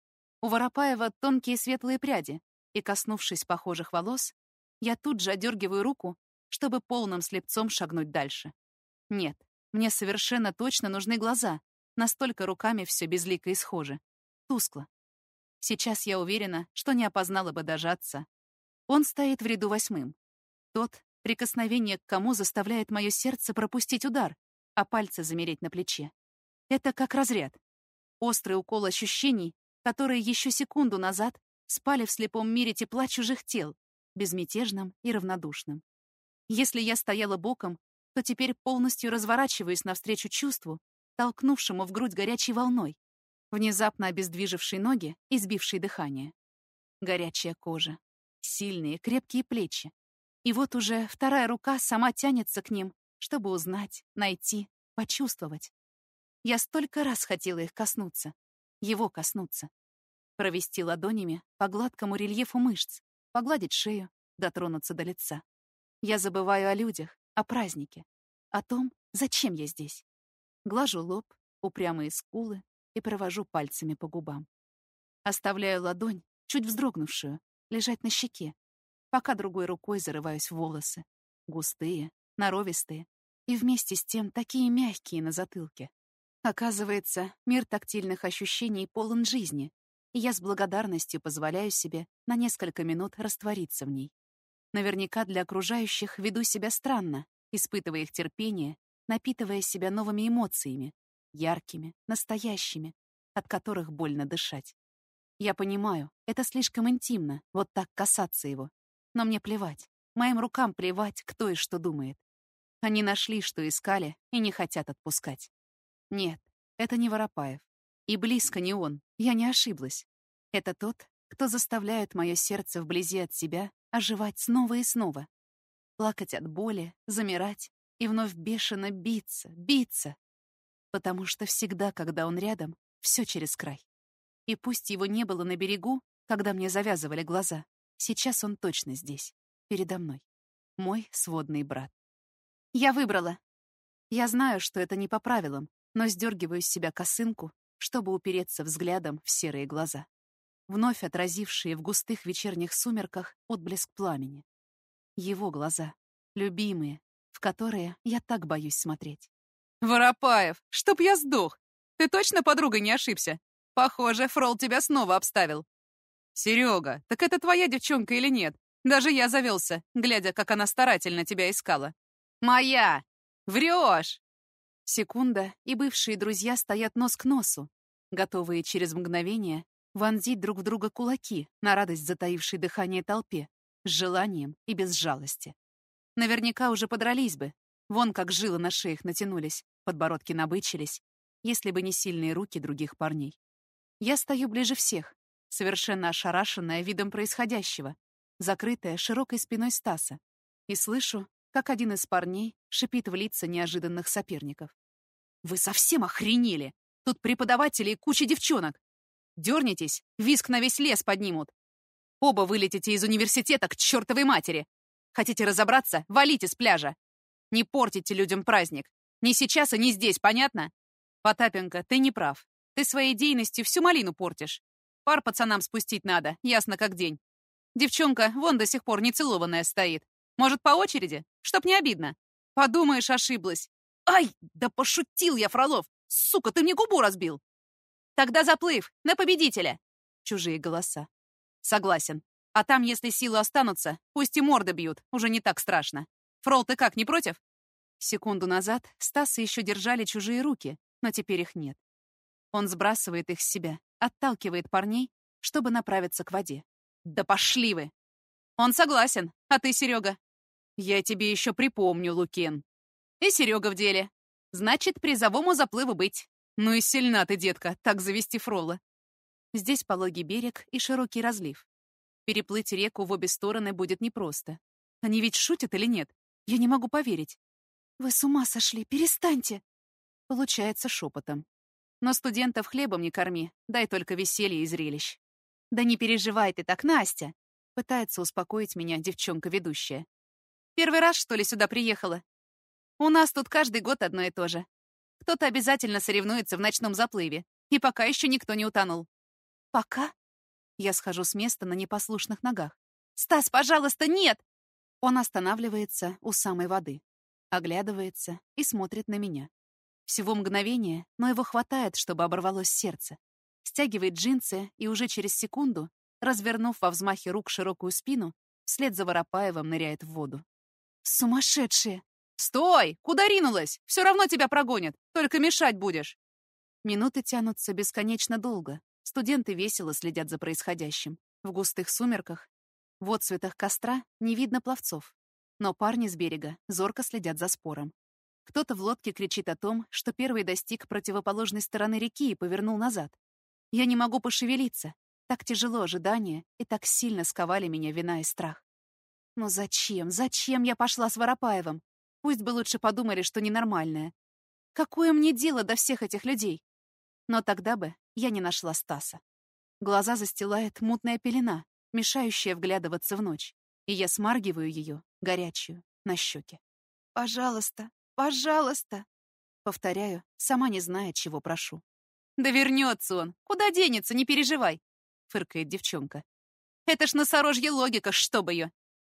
У Воропаева тонкие светлые пряди, и, коснувшись похожих волос, я тут же одергиваю руку, чтобы полным слепцом шагнуть дальше. Нет, мне совершенно точно нужны глаза. Настолько руками все безлико и схоже. Тускло. Сейчас я уверена, что не опознала бы даже отца. Он стоит в ряду 8. Тот, прикосновение к кому заставляет мое сердце пропустить удар, а пальцы замереть на плече. Это как разряд. Острый укол ощущений, которые еще секунду назад спали в слепом мире тепла чужих тел, безмятежным и равнодушным. Если я стояла боком, то теперь полностью разворачиваюсь навстречу чувству, толкнувшему в грудь горячей волной, внезапно обездвижившей ноги и сбившей дыхание. Горячая кожа, сильные, крепкие плечи. И вот уже вторая рука сама тянется к ним, чтобы узнать, найти, почувствовать. Я столько раз хотела их коснуться, его коснуться. Провести ладонями по гладкому рельефу мышц, погладить шею, дотронуться до лица. Я забываю о людях, о празднике, о том, зачем я здесь. Глажу лоб, упрямые скулы и провожу пальцами по губам. Оставляю ладонь, чуть вздрогнувшую, лежать на щеке, пока другой рукой зарываюсь в волосы. Густые, норовистые и вместе с тем такие мягкие на затылке. Оказывается, мир тактильных ощущений полон жизни, и я с благодарностью позволяю себе на несколько минут раствориться в ней. Наверняка для окружающих веду себя странно, испытывая их терпение, напитывая себя новыми эмоциями, яркими, настоящими, от которых больно дышать. Я понимаю, это слишком интимно, вот так касаться его. Но мне плевать. Моим рукам плевать, кто и что думает. Они нашли, что искали, и не хотят отпускать. Нет, это не Воропаев. И близко не он, я не ошиблась. Это тот, кто заставляет мое сердце вблизи от себя оживать снова и снова. Плакать от боли, замирать и вновь бешено биться. Потому что всегда, когда он рядом, все через край. И пусть его не было на берегу, когда мне завязывали глаза, сейчас он точно здесь, передо мной. Мой сводный брат. Я выбрала. Я знаю, что это не по правилам, но сдергиваю с себя косынку, чтобы упереться взглядом в серые глаза, вновь отразившие в густых вечерних сумерках отблеск пламени. Его глаза, любимые, в которые я так боюсь смотреть. «Воропаев, чтоб я сдох! Ты точно подругой не ошибся? Похоже, Фрол тебя снова обставил». «Серега, так это твоя девчонка или нет? Даже я завелся, глядя, как она старательно тебя искала». «Моя! Врешь!» Секунда, и бывшие друзья стоят нос к носу, готовые через мгновение вонзить друг в друга кулаки на радость затаившей дыхание толпе, с желанием и без жалости. Наверняка уже подрались бы, вон как жилы на шеях натянулись, подбородки набычились, если бы не сильные руки других парней. Я стою ближе всех, совершенно ошарашенная видом происходящего, закрытая широкой спиной Стаса, и слышу, как один из парней шипит в лица неожиданных соперников. «Вы совсем охренели! Тут преподаватели и куча девчонок! Дернетесь, визг на весь лес поднимут! Оба вылетите из университета к чертовой матери! Хотите разобраться? Валите с пляжа! Не портите людям праздник! Ни сейчас и ни здесь, понятно? Потапенко, ты не прав. Ты своей дейностью всю малину портишь. Пар пацанам спустить надо, ясно как день. Девчонка вон до сих пор нецелованная стоит. Может, по очереди? Чтоб не обидно. Подумаешь, ошиблась. Ай, да пошутил я, Фролов! Сука, ты мне губу разбил! Тогда заплыв, на победителя! Чужие голоса. Согласен. А там, если силы останутся, пусть и морды бьют, уже не так страшно. Фрол, ты как, не против? Секунду назад Стаса еще держали чужие руки, но теперь их нет. Он сбрасывает их с себя, отталкивает парней, чтобы направиться к воде. Да пошли вы! Он согласен, а ты, Серега? Я тебе еще припомню, Лукин. И Серега в деле. Значит, призовому заплыву быть. Ну и сильна ты, детка, так завести Фрола. Здесь пологий берег и широкий разлив. Переплыть реку в обе стороны будет непросто. Они ведь шутят или нет? Я не могу поверить. «Вы с ума сошли, перестаньте!» Получается шепотом. Но студентов хлебом не корми, дай только веселье и зрелищ. «Да не переживай ты так, Настя!» Пытается успокоить меня девчонка-ведущая. «Первый раз, что ли, сюда приехала? У нас тут каждый год одно и то же. Кто-то обязательно соревнуется в ночном заплыве, и пока еще никто не утонул». «Пока?» Я схожу с места на непослушных ногах. «Стас, пожалуйста, нет!» Он останавливается у самой воды, оглядывается и смотрит на меня. Всего мгновение, но его хватает, чтобы оборвалось сердце. Стягивает джинсы и уже через секунду, развернув во взмахе рук широкую спину, вслед за Воропаевым ныряет в воду. «Сумасшедшие!» «Стой! Куда ринулась? Все равно тебя прогонят, только мешать будешь!» Минуты тянутся бесконечно долго. Студенты весело следят за происходящим. В густых сумерках, в отцветах костра не видно пловцов. Но парни с берега зорко следят за спором. Кто-то в лодке кричит о том, что первый достиг противоположной стороны реки и повернул назад. Я не могу пошевелиться. Так тяжело ожидание, и так сильно сковали меня вина и страх. Но зачем я пошла с Воропаевым? Пусть бы лучше подумали, что ненормальная. Какое мне дело до всех этих людей? Но тогда бы я не нашла Стаса. Глаза застилает мутная пелена, мешающая вглядываться в ночь, и я смаргиваю ее, горячую, на щеке. «Пожалуйста, пожалуйста!» Повторяю, сама не зная, чего прошу. «Да вернется он! Куда денется, не переживай!» Фыркает девчонка. «Это ж носорожья логика, чтоб ее!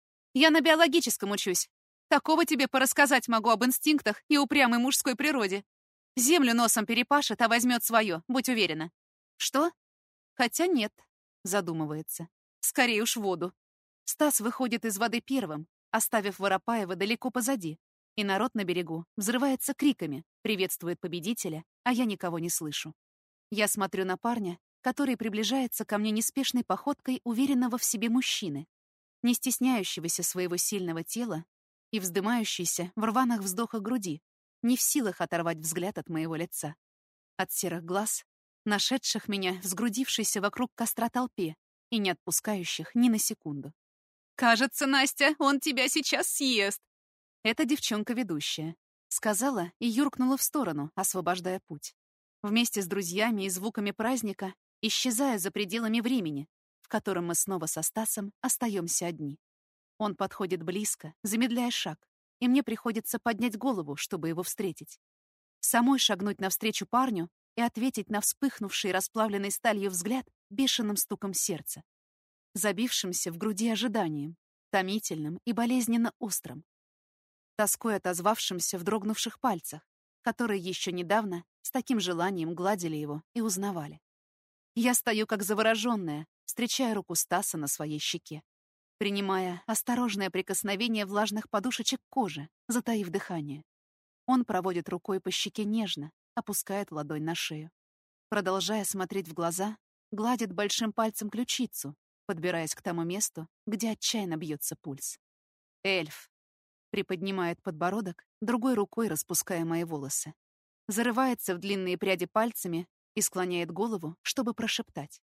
Я на биологическом учусь. Такого тебе порассказать могу об инстинктах и упрямой мужской природе. Землю носом перепашет, а возьмет свое, будь уверена». «Что?» «Хотя нет», — задумывается. «Скорее уж в воду». Стас выходит из воды первым, оставив Воропаева далеко позади, и народ на берегу взрывается криками, приветствует победителя, а я никого не слышу. Я смотрю на парня, который приближается ко мне неспешной походкой уверенного в себе мужчины. не стесняющегося своего сильного тела и вздымающийся в рваных вздохах груди, не в силах оторвать взгляд от моего лица. От серых глаз, нашедших меня в сгрудившейся вокруг костра толпе и не отпускающих ни на секунду. «Кажется, Настя, он тебя сейчас съест!» Это девчонка-ведущая. Сказала и юркнула в сторону, освобождая путь. Вместе с друзьями и звуками праздника, исчезая за пределами времени, в котором мы снова со Стасом остаемся одни. Он подходит близко, замедляя шаг, и мне приходится поднять голову, чтобы его встретить. Самой шагнуть навстречу парню и ответить на вспыхнувший расплавленной сталью взгляд бешеным стуком сердца, забившимся в груди ожиданием, томительным и болезненно острым, тоской отозвавшимся в дрогнувших пальцах, которые еще недавно с таким желанием гладили его и узнавали. Я стою как завороженная, встречая руку Стаса на своей щеке, принимая осторожное прикосновение влажных подушечек кожи, затаив дыхание. Он проводит рукой по щеке нежно, опускает ладонь на шею. Продолжая смотреть в глаза, гладит большим пальцем ключицу, подбираясь к тому месту, где отчаянно бьется пульс. «Эльф!» Приподнимает подбородок, другой рукой распуская мои волосы. Зарывается в длинные пряди пальцами и склоняет голову, чтобы прошептать.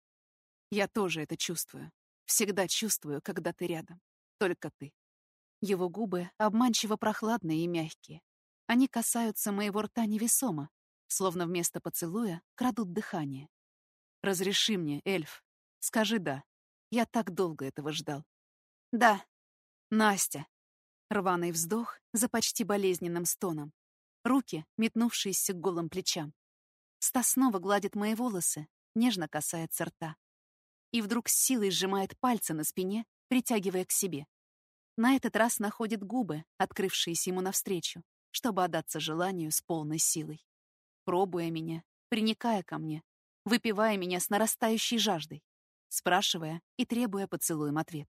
«Я тоже это чувствую. Всегда чувствую, когда ты рядом. Только ты». Его губы обманчиво прохладные и мягкие. Они касаются моего рта невесомо, словно вместо поцелуя крадут дыхание. «Разреши мне, эльф. Скажи «да». Я так долго этого ждал». «Да, Настя». Рваный вздох за почти болезненным стоном. Руки, метнувшиеся к голым плечам. Стас снова гладит мои волосы, нежно касается рта. И вдруг с силой сжимает пальцы на спине, притягивая к себе. На этот раз находит губы, открывшиеся ему навстречу, чтобы отдаться желанию с полной силой. Пробуя меня, приникая ко мне, выпивая меня с нарастающей жаждой, спрашивая и требуя поцелуем ответ.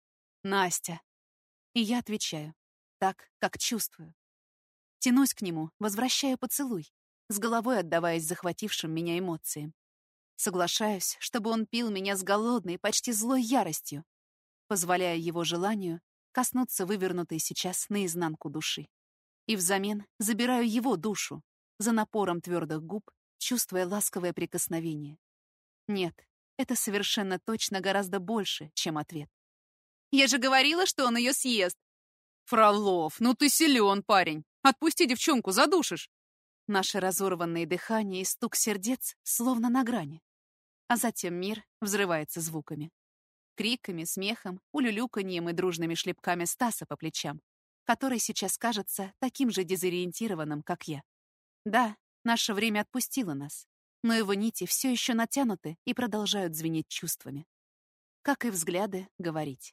«Настя!» И я отвечаю, так, как чувствую. Тянусь к нему, возвращаю поцелуй, с головой отдаваясь захватившим меня эмоциям. Соглашаюсь, чтобы он пил меня с голодной, почти злой яростью, позволяя его желанию коснуться вывернутой сейчас наизнанку души. И взамен забираю его душу, за напором твердых губ, чувствуя ласковое прикосновение. Нет, это совершенно точно гораздо больше, чем ответ. «Я же говорила, что он ее съест!» «Фролов, ну ты силен, парень! Отпусти девчонку, задушишь!» Наши разорванные дыхания и стук сердец словно на грани. А затем мир взрывается звуками. Криками, смехом, улюлюканьем и дружными шлепками Стаса по плечам, который сейчас кажется таким же дезориентированным, как я. Да, наше время отпустило нас, но его нити все еще натянуты и продолжают звенеть чувствами. Как и взгляды говорить.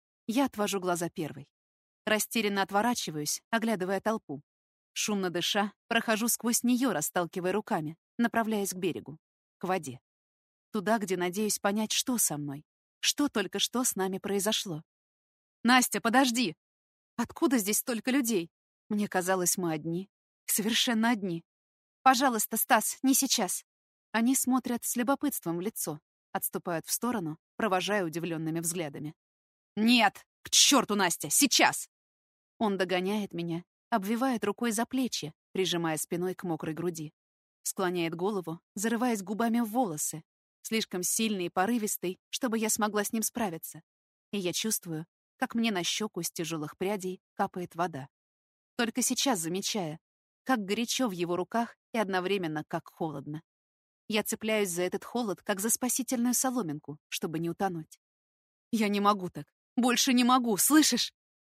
Я отвожу глаза первой. Растерянно отворачиваюсь, оглядывая толпу. Шумно дыша, прохожу сквозь нее, расталкивая руками, направляясь к берегу, к воде. Туда, где надеюсь понять, что со мной, что только что с нами произошло. «Настя, подожди!» Откуда здесь столько людей? Мне казалось, мы одни. Совершенно одни. Пожалуйста, Стас, не сейчас. Они смотрят с любопытством в лицо, отступают в сторону, провожая удивленными взглядами. «Нет! К черту, Настя! Сейчас!» Он догоняет меня, обвивает рукой за плечи, прижимая спиной к мокрой груди. Склоняет голову, зарываясь губами в волосы, слишком сильный и порывистый, чтобы я смогла с ним справиться. И я чувствую, как мне на щеку с тяжелых прядей капает вода. Только сейчас замечая, как горячо в его руках и одновременно как холодно. Я цепляюсь за этот холод, как за спасительную соломинку, чтобы не утонуть. «Я не могу так. Больше не могу, слышишь?»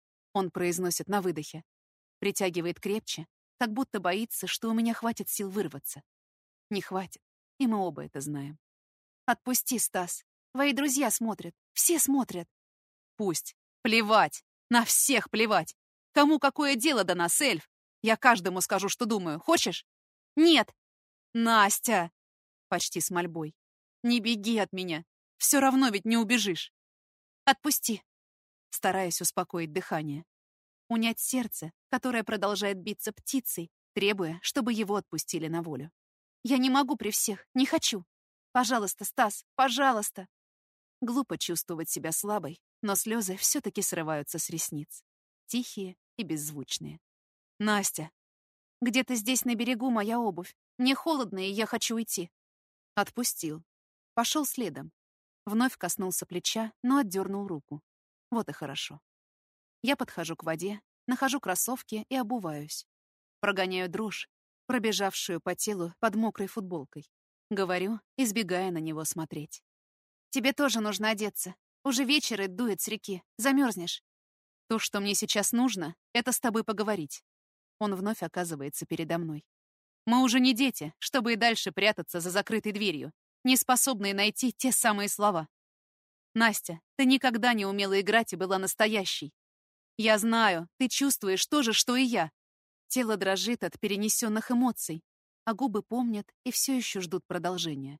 Он произносит на выдохе. Притягивает крепче, как будто боится, что у меня хватит сил вырваться. Не хватит, и мы оба это знаем. «Отпусти, Стас. Твои друзья смотрят. Все смотрят». «Пусть. Плевать. На всех плевать. Кому какое дело до нас, эльф? Я каждому скажу, что думаю. Хочешь?» «Нет!» «Настя!» Почти с мольбой. «Не беги от меня. Все равно ведь не убежишь». «Отпусти!» Стараюсь успокоить дыхание. Унять сердце, которое продолжает биться птицей, требуя, чтобы его отпустили на волю. «Я не могу при всех. Не хочу. Пожалуйста, Стас, пожалуйста!» Глупо чувствовать себя слабой, Но слезы все-таки срываются с ресниц. Тихие и беззвучные. «Настя, где-то здесь на берегу моя обувь. Мне холодно, и я хочу уйти». Отпустил. Пошел следом. Вновь коснулся плеча, но отдернул руку. Вот и хорошо. Я подхожу к воде, нахожу кроссовки и обуваюсь. Прогоняю дрожь, пробежавшую по телу под мокрой футболкой. Говорю, избегая на него смотреть. «Тебе тоже нужно одеться. Уже вечер и дует с реки. Замерзнешь». То, что мне сейчас нужно, это с тобой поговорить. Он вновь оказывается передо мной. Мы уже не дети, чтобы и дальше прятаться за закрытой дверью, не способные найти те самые слова. Настя, ты никогда не умела играть и была настоящей. Я знаю, ты чувствуешь то же, что и я. Тело дрожит от перенесенных эмоций, а губы помнят и все еще ждут продолжения.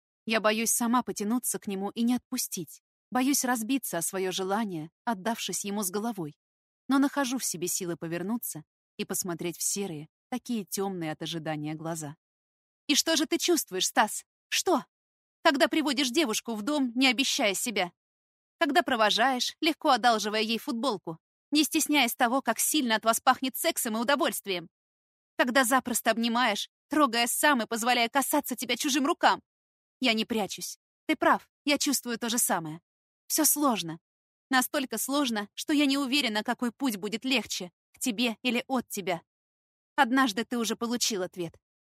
Я боюсь сама потянуться к нему и не отпустить. Боюсь разбиться о свое желание, отдавшись ему с головой. Но нахожу в себе силы повернуться и посмотреть в серые, такие темные от ожидания глаза. «И что же ты чувствуешь, Стас? Что? Когда приводишь девушку в дом, не обещая себя? Когда провожаешь, легко одалживая ей футболку, не стесняясь того, как сильно от вас пахнет сексом и удовольствием? Когда запросто обнимаешь, трогая сам и позволяя касаться тебя чужим рукам? Я не прячусь. Ты прав, я чувствую то же самое. Все сложно. Настолько сложно, что я не уверена, какой путь будет легче, к тебе или от тебя. Однажды ты уже получил ответ.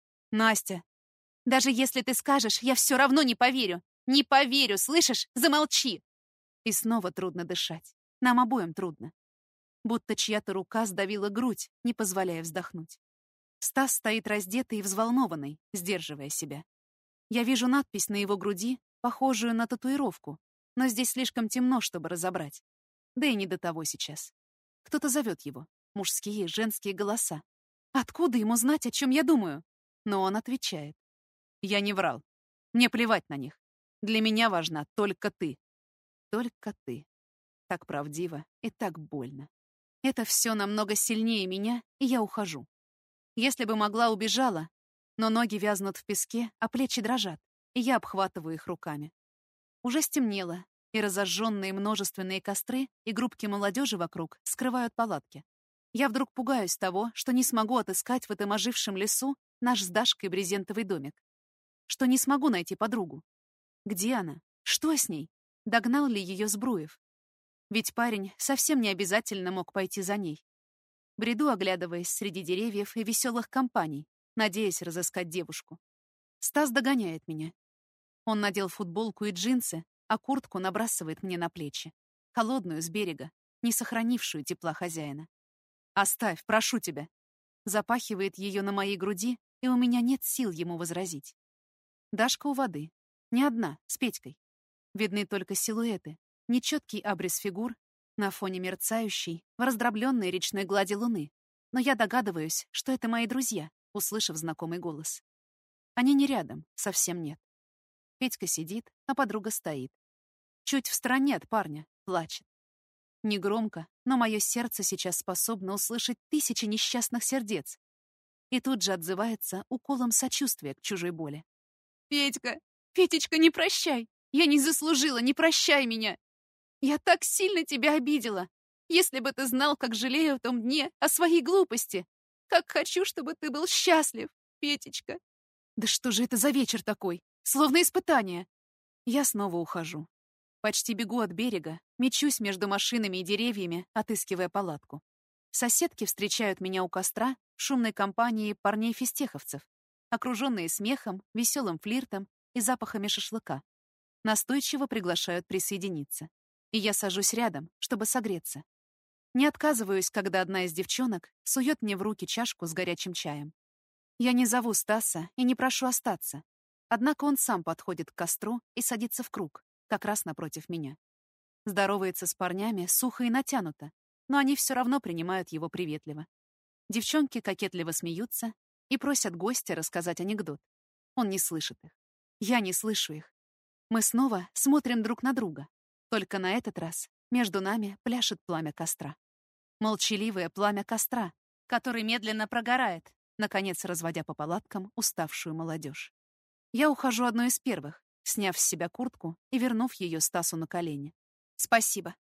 Настя, даже если ты скажешь, я все равно не поверю. Не поверю, слышишь? Замолчи. И снова трудно дышать. Нам обоим трудно. Будто чья-то рука сдавила грудь, не позволяя вздохнуть. Стас стоит раздетый и взволнованный, сдерживая себя. Я вижу надпись на его груди, похожую на татуировку, но здесь слишком темно, чтобы разобрать. Да и не до того сейчас. Кто-то зовет его. Мужские, женские голоса. Откуда ему знать, о чем я думаю? Но он отвечает. Я не врал. Мне плевать на них. Для меня важна только ты. Только ты. Так правдиво и так больно. Это все намного сильнее меня, и я ухожу. Если бы могла, убежала, но ноги вязнут в песке, а плечи дрожат, и я обхватываю их руками. Уже стемнело, и разожженные множественные костры и группки молодежи вокруг скрывают палатки. Я вдруг пугаюсь того, что не смогу отыскать в этом ожившем лесу наш с Дашкой брезентовый домик. Что не смогу найти подругу. Где она? Что с ней? Догнал ли ее Збруев? Ведь парень совсем не обязательно мог пойти за ней. Бреду, оглядываясь среди деревьев и веселых компаний, надеясь разыскать девушку. Стас догоняет меня. Он надел футболку и джинсы, а куртку набрасывает мне на плечи. Холодную, с берега, не сохранившую тепла хозяина. «Оставь, прошу тебя!» Запахивает ее на моей груди, и у меня нет сил ему возразить. Дашка у воды. Не одна, с Петькой. Видны только силуэты, нечеткий абрис фигур на фоне мерцающей, в раздробленной речной глади луны. Но я догадываюсь, что это мои друзья, услышав знакомый голос. Они не рядом, совсем нет. Петька сидит, а подруга стоит. Чуть в стороне от парня, плачет. Негромко, но мое сердце сейчас способно услышать тысячи несчастных сердец. И тут же отзывается уколом сочувствия к чужой боли. «Петька! Петечка, не прощай! Я не заслужила, не прощай меня! Я так сильно тебя обидела! Если бы ты знал, как жалею в том дне о своей глупости! Как хочу, чтобы ты был счастлив, Петечка!» Да что же это за вечер такой? Словно испытание. Я снова ухожу. Почти бегу от берега, мечусь между машинами и деревьями, отыскивая палатку. Соседки встречают меня у костра в шумной компании парней-фистеховцев, окруженные смехом, веселым флиртом и запахами шашлыка. Настойчиво приглашают присоединиться. И я сажусь рядом, чтобы согреться. Не отказываюсь, когда одна из девчонок сует мне в руки чашку с горячим чаем. Я не зову Стаса и не прошу остаться. Однако он сам подходит к костру и садится в круг, как раз напротив меня. Здоровается с парнями сухо и натянуто, но они все равно принимают его приветливо. Девчонки кокетливо смеются и просят гостя рассказать анекдот. Он не слышит их. Я не слышу их. Мы снова смотрим друг на друга. Только на этот раз между нами пляшет пламя костра. Молчаливое пламя костра, который медленно прогорает, наконец разводя по палаткам уставшую молодежь. Я ухожу одной из первых, сняв с себя куртку и вернув ее Стасу на колени. «Спасибо.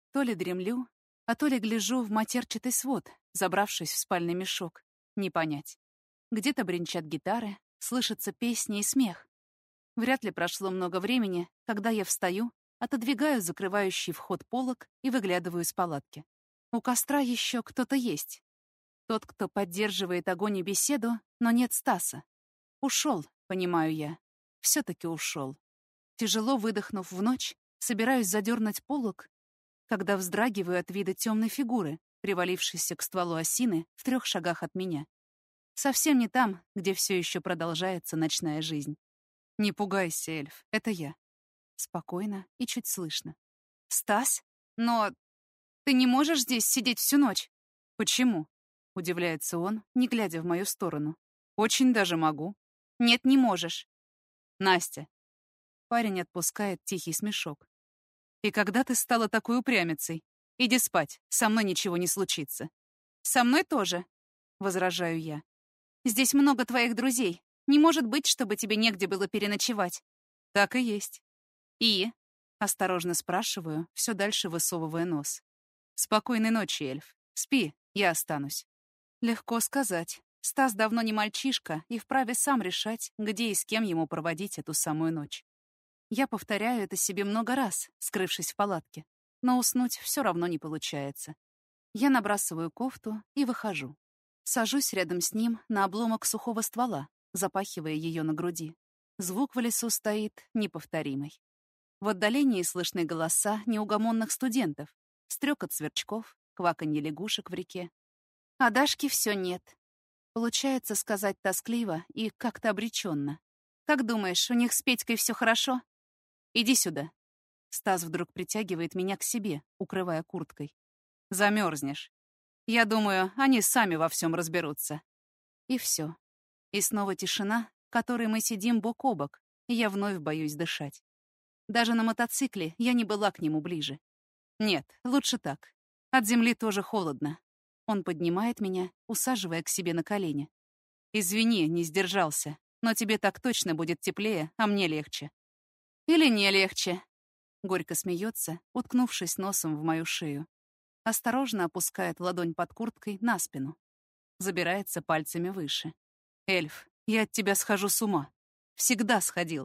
То ли дремлю, а то ли гляжу в матерчатый свод, забравшись в спальный мешок. Не понять. Где-то бренчат гитары, слышатся песни и смех. Вряд ли прошло много времени, когда я встаю, отодвигаю закрывающий вход полог и выглядываю из палатки. У костра еще кто-то есть. Тот, кто поддерживает огонь и беседу, но нет Стаса. Ушел, понимаю я. Все-таки ушел. Тяжело выдохнув в ночь, собираюсь задернуть полог, когда вздрагиваю от вида темной фигуры, привалившейся к стволу осины в 3 шагах от меня. Совсем не там, где все еще продолжается ночная жизнь. «Не пугайся, эльф, это я». Спокойно и чуть слышно. «Стас? Но ты не можешь здесь сидеть всю ночь?» «Почему?» — удивляется он, не глядя в мою сторону. «Очень даже могу». «Нет, не можешь». «Настя». Парень отпускает тихий смешок. «И когда ты стала такой упрямицей? Иди спать, со мной ничего не случится». «Со мной тоже», — возражаю я. «Здесь много твоих друзей. Не может быть, чтобы тебе негде было переночевать». «Так и есть». «И?» — осторожно спрашиваю, все дальше высовывая нос. «Спокойной ночи, эльф. Спи, я останусь». Легко сказать. Стас давно не мальчишка и вправе сам решать, где и с кем ему проводить эту самую ночь. Я повторяю это себе много раз, скрывшись в палатке, но уснуть все равно не получается. Я набрасываю кофту и выхожу. Сажусь рядом с ним на обломок сухого ствола, запахивая ее на груди. Звук в лесу стоит неповторимый. В отдалении слышны голоса неугомонных студентов, стрекот сверчков, кваканье лягушек в реке. А Дашки все нет. Получается сказать тоскливо и как-то обреченно. «Как думаешь, у них с Петькой все хорошо?» «Иди сюда». Стас вдруг притягивает меня к себе, укрывая курткой. «Замерзнешь. Я думаю, они сами во всем разберутся». И все. И снова тишина, в которой мы сидим бок о бок, и я вновь боюсь дышать. Даже на мотоцикле я не была к нему ближе. Нет, лучше так. От земли тоже холодно. Он поднимает меня, усаживая к себе на колени. «Извини, не сдержался, но тебе так точно будет теплее, а мне легче». «Или не легче?» Горько смеется, уткнувшись носом в мою шею. Осторожно опускает ладонь под курткой на спину. Забирается пальцами выше. «Эльф, я от тебя схожу с ума. Всегда сходил.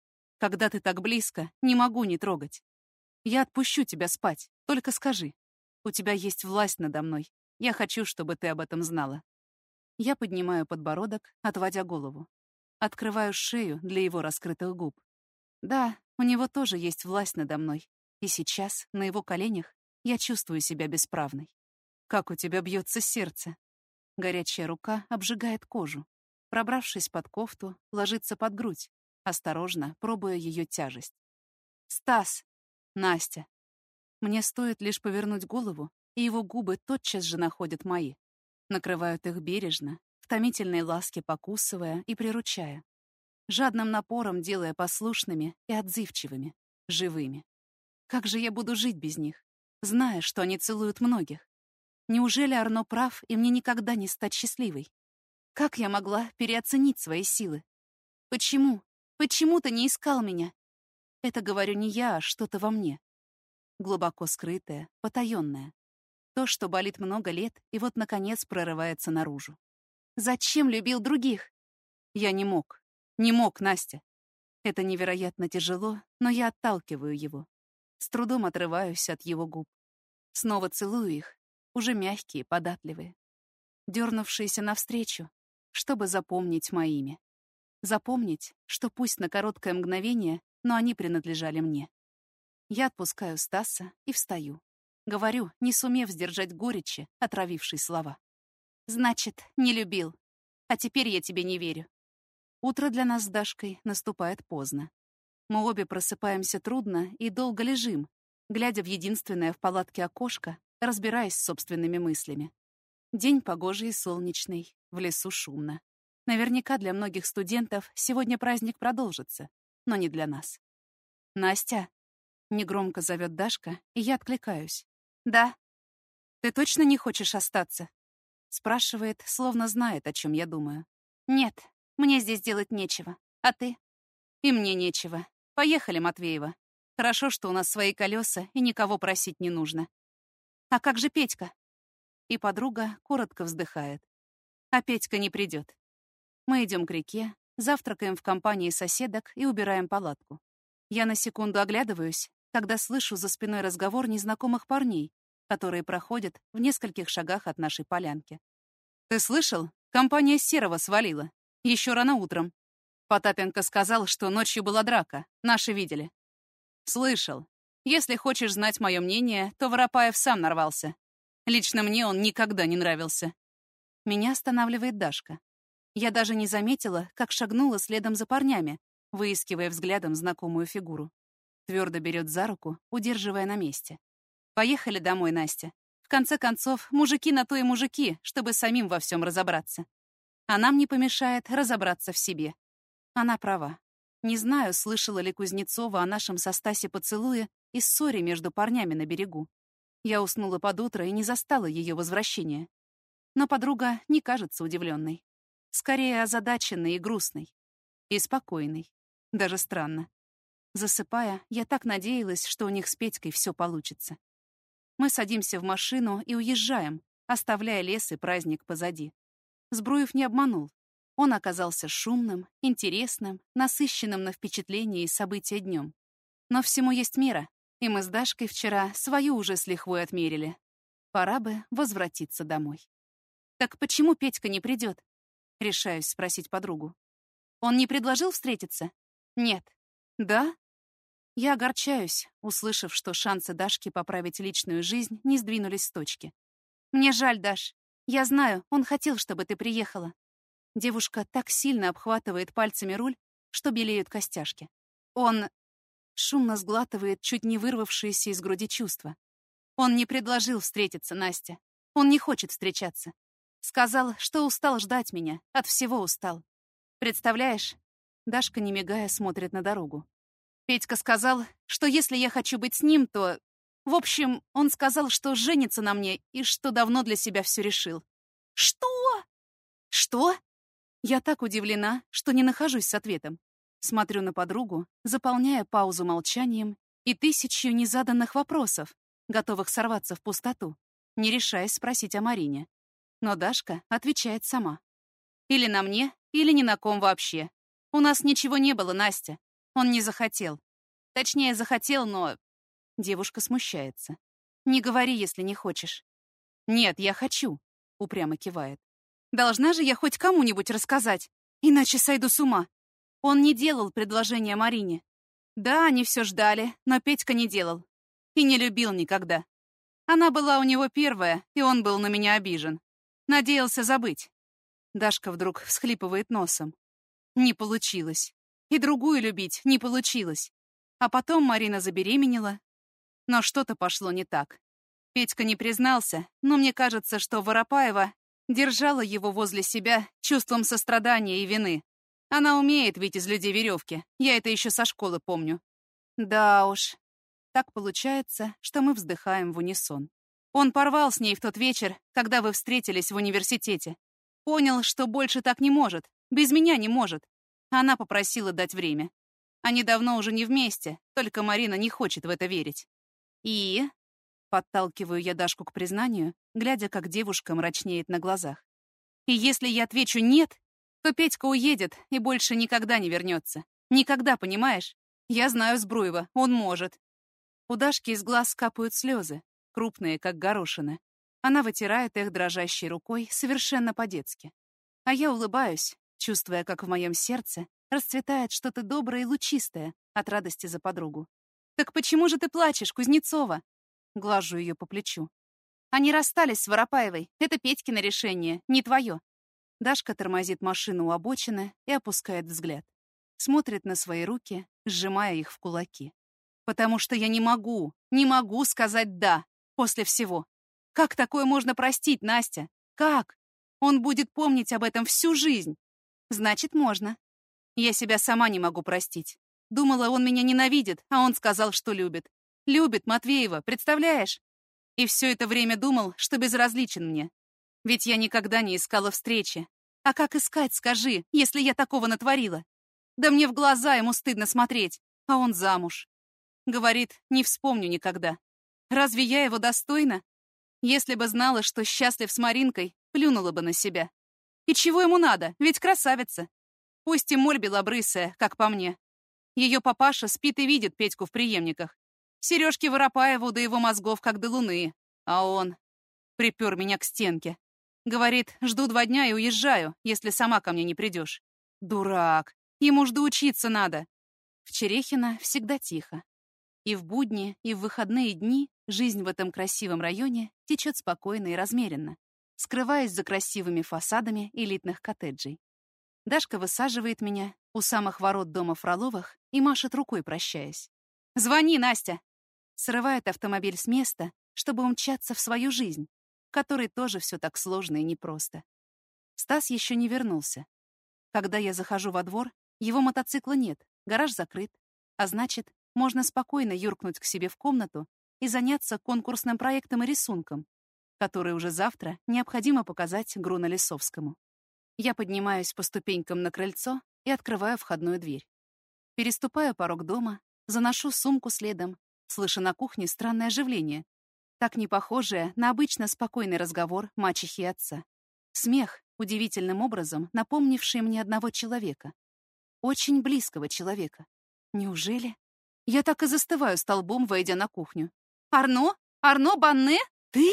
Когда ты так близко, не могу не трогать. Я отпущу тебя спать, только скажи. У тебя есть власть надо мной. Я хочу, чтобы ты об этом знала». Я поднимаю подбородок, отводя голову. Открываю шею для его раскрытых губ. Да, у него тоже есть власть надо мной. И сейчас, на его коленях, я чувствую себя бесправной. Как у тебя бьется сердце. Горячая рука обжигает кожу. Пробравшись под кофту, ложится под грудь, осторожно пробуя ее тяжесть. «Стас!» «Настя!» Мне стоит лишь повернуть голову, и его губы тотчас же находят мои. Накрывают их бережно, в томительной ласке покусывая и приручая. Жадным напором делая послушными и отзывчивыми, живыми. Как же я буду жить без них, зная, что они целуют многих? Неужели Арно прав, и мне никогда не стать счастливой? Как я могла переоценить свои силы? Почему? Почему ты не искал меня? Это говорю не я, а что-то во мне. Глубоко скрытое, потаённое. То, что болит много лет, и вот, наконец, прорывается наружу. Зачем любил других? Я не мог. Не мог, Настя. Это невероятно тяжело, но я отталкиваю его. С трудом отрываюсь от его губ. Снова целую их, уже мягкие, податливые. Дернувшиеся навстречу, чтобы запомнить моими. Запомнить, что пусть на короткое мгновение, но они принадлежали мне. Я отпускаю Стаса и встаю. Говорю, не сумев сдержать горечи, отравившей слова. «Значит, не любил. А теперь я тебе не верю». Утро для нас с Дашкой наступает поздно. Мы обе просыпаемся трудно и долго лежим, глядя в единственное в палатке окошко, разбираясь с собственными мыслями. День погожий и солнечный, в лесу шумно. Наверняка для многих студентов сегодня праздник продолжится, но не для нас. «Настя!» — негромко зовет Дашка, и я откликаюсь. «Да». «Ты точно не хочешь остаться?» — спрашивает, словно знает, о чем я думаю. «Нет, мне здесь делать нечего. А ты?» «И мне нечего. Поехали, Матвеева. Хорошо, что у нас свои колеса, и никого просить не нужно. А как же Петька? И подруга коротко вздыхает. А Петька не придет. Мы идем к реке, завтракаем в компании соседок и убираем палатку. Я на секунду оглядываюсь, когда слышу за спиной разговор незнакомых парней, которые проходят в нескольких шагах от нашей полянки. «Ты слышал? Компания Серого свалила. Еще рано утром. Потапенко сказал, что ночью была драка. Наши видели». «Слышал. Если хочешь знать мое мнение, то Воропаев сам нарвался. Лично мне он никогда не нравился». Меня останавливает Дашка. Я даже не заметила, как шагнула следом за парнями, выискивая взглядом знакомую фигуру. Твердо берет за руку, удерживая на месте. «Поехали домой, Настя. В конце концов, мужики на то и мужики, чтобы самим во всем разобраться. А нам не помешает разобраться в себе». Она права. Не знаю, слышала ли Кузнецова о нашем со Стасей поцелуе и ссоре между парнями на берегу. Я уснула под утро и не застала ее возвращения. Но подруга не кажется удивленной. Скорее озадаченной и грустной. И спокойной. Даже странно. Засыпая, я так надеялась, что у них с Петькой все получится. Мы садимся в машину и уезжаем, оставляя лес и праздник позади. Збруев не обманул. Он оказался шумным, интересным, насыщенным на впечатления и события днем. Но всему есть мера, и мы с Дашкой вчера свою уже с лихвой отмерили. Пора бы возвратиться домой. «Так почему Петька не придет?» Решаюсь спросить подругу. «Он не предложил встретиться?» «Нет». «Да?» Я огорчаюсь, услышав, что шансы Дашки поправить личную жизнь не сдвинулись с точки. «Мне жаль, Даш. Я знаю, он хотел, чтобы ты приехала». Девушка так сильно обхватывает пальцами руль, что белеют костяшки. Он шумно сглатывает чуть не вырвавшиеся из груди чувства. Он не предложил встретиться, Настя. Он не хочет встречаться. Сказал, что устал ждать меня, от всего устал. Представляешь? Дашка, не мигая, смотрит на дорогу. Петька сказал, что если я хочу быть с ним, то... В общем, он сказал, что женится на мне и что давно для себя все решил. Что? Что? Я так удивлена, что не нахожусь с ответом. Смотрю на подругу, заполняя паузу молчанием и тысячью незаданных вопросов, готовых сорваться в пустоту, не решаясь спросить о Марине. Но Дашка отвечает сама. Или на мне, или ни на ком вообще. У нас ничего не было, Настя. Он не захотел. Точнее, захотел, но... Девушка смущается. Не говори, если не хочешь. Нет, я хочу, упрямо кивает. Должна же я хоть кому-нибудь рассказать, иначе сойду с ума. Он не делал предложения Марине. Да, они все ждали, но Петька не делал. И не любил никогда. Она была у него первая, и он был на меня обижен. Надеялся забыть. Дашка вдруг всхлипывает носом. Не получилось. И другую любить не получилось. А потом Марина забеременела. Но что-то пошло не так. Петька не признался, но мне кажется, что Воропаева держала его возле себя чувством сострадания и вины. Она умеет ведь из людей веревки. Я это еще со школы помню. Да уж. Так получается, что мы вздыхаем в унисон. Он порвал с ней в тот вечер, когда вы встретились в университете. Понял, что больше так не может. Без меня не может. Она попросила дать время. Они давно уже не вместе, только Марина не хочет в это верить. И... Подталкиваю я Дашку к признанию, глядя, как девушка мрачнеет на глазах. И если я отвечу «нет», то Петька уедет и больше никогда не вернется. Никогда, понимаешь? Я знаю Збруева, он может. У Дашки из глаз капают слезы, крупные, как горошины. Она вытирает их дрожащей рукой совершенно по-детски. А я улыбаюсь, чувствуя, как в моем сердце расцветает что-то доброе и лучистое от радости за подругу. «Так почему же ты плачешь, Кузнецова?» Глажу ее по плечу. «Они расстались с Воропаевой. Это Петькино решение, не твое». Дашка тормозит машину у обочины и опускает взгляд. Смотрит на свои руки, сжимая их в кулаки. «Потому что я не могу сказать «да» после всего. Как такое можно простить, Настя? Как? Он будет помнить об этом всю жизнь. Значит, можно. Я себя сама не могу простить. Думала, он меня ненавидит, а он сказал, что любит. Любит Матвеева, представляешь? И все это время думал, что безразличен мне. Ведь я никогда не искала встречи. А как искать, скажи, если я такого натворила? Да мне в глаза ему стыдно смотреть, а он замуж. Говорит, не вспомню никогда. Разве я его достойна? Если бы знала, что счастлив с Маринкой, плюнула бы на себя. И чего ему надо? Ведь красавица. Пусть и моль белобрысая, как по мне. Ее папаша спит и видит Петьку в преемниках. Сережки Воропаеву до его мозгов, как до луны. А он припер меня к стенке. Говорит, жду 2 дня и уезжаю, если сама ко мне не придешь. Дурак. Ему ж доучиться надо. В Черехино всегда тихо. И в будни, и в выходные дни жизнь в этом красивом районе течет спокойно и размеренно, скрываясь за красивыми фасадами элитных коттеджей. Дашка высаживает меня у самых ворот дома Фроловых и машет рукой, прощаясь. «Звони, Настя!» Срывает автомобиль с места, чтобы умчаться в свою жизнь, в которой тоже все так сложно и непросто. Стас еще не вернулся. Когда я захожу во двор, его мотоцикла нет, гараж закрыт, а значит, можно спокойно юркнуть к себе в комнату и заняться конкурсным проектом и рисунком, который уже завтра необходимо показать Груна Лисовскому. Я поднимаюсь по ступенькам на крыльцо и открываю входную дверь. Переступаю порог дома, заношу сумку следом, слыша на кухне странное оживление, так не похожее на обычно спокойный разговор мачехи и отца. Смех, удивительным образом напомнивший мне одного человека. Очень близкого человека. Неужели? Я так и застываю столбом, войдя на кухню. «Арно? Арно Банне? Ты?»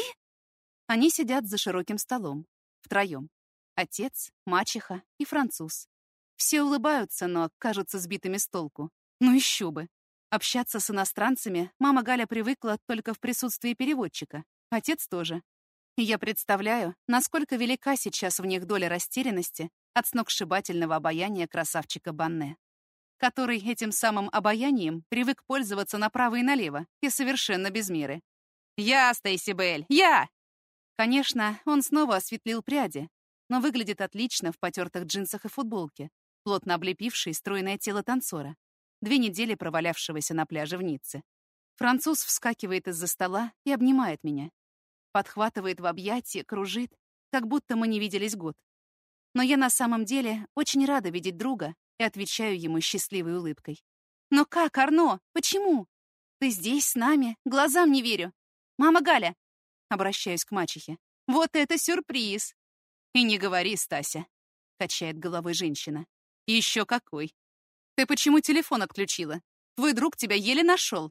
Они сидят за широким столом. Втроем. Отец, мачеха и француз. Все улыбаются, но кажутся сбитыми с толку. Ну еще бы. Общаться с иностранцами мама Галя привыкла только в присутствии переводчика. Отец тоже. И я представляю, насколько велика сейчас в них доля растерянности от сногсшибательного обаяния красавчика Банне, который этим самым обаянием привык пользоваться направо и налево и совершенно без меры. «Я, Стейси Белль, я!» Конечно, он снова осветлил пряди, но выглядит отлично в потертых джинсах и футболке, плотно облепившей стройное тело танцора, 2 недели провалявшегося на пляже в Ницце. Француз вскакивает из-за стола и обнимает меня. Подхватывает в объятия, кружит, как будто мы не виделись год. Но я на самом деле очень рада видеть друга и отвечаю ему счастливой улыбкой. «Но как, Арно? Почему? Ты здесь, с нами? Глазам не верю. Мама Галя!» Обращаюсь к мачехе. «Вот это сюрприз!» «И не говори, Стася!» — качает головой женщина. «Еще какой! Ты почему телефон отключила? Твой друг тебя еле нашел!»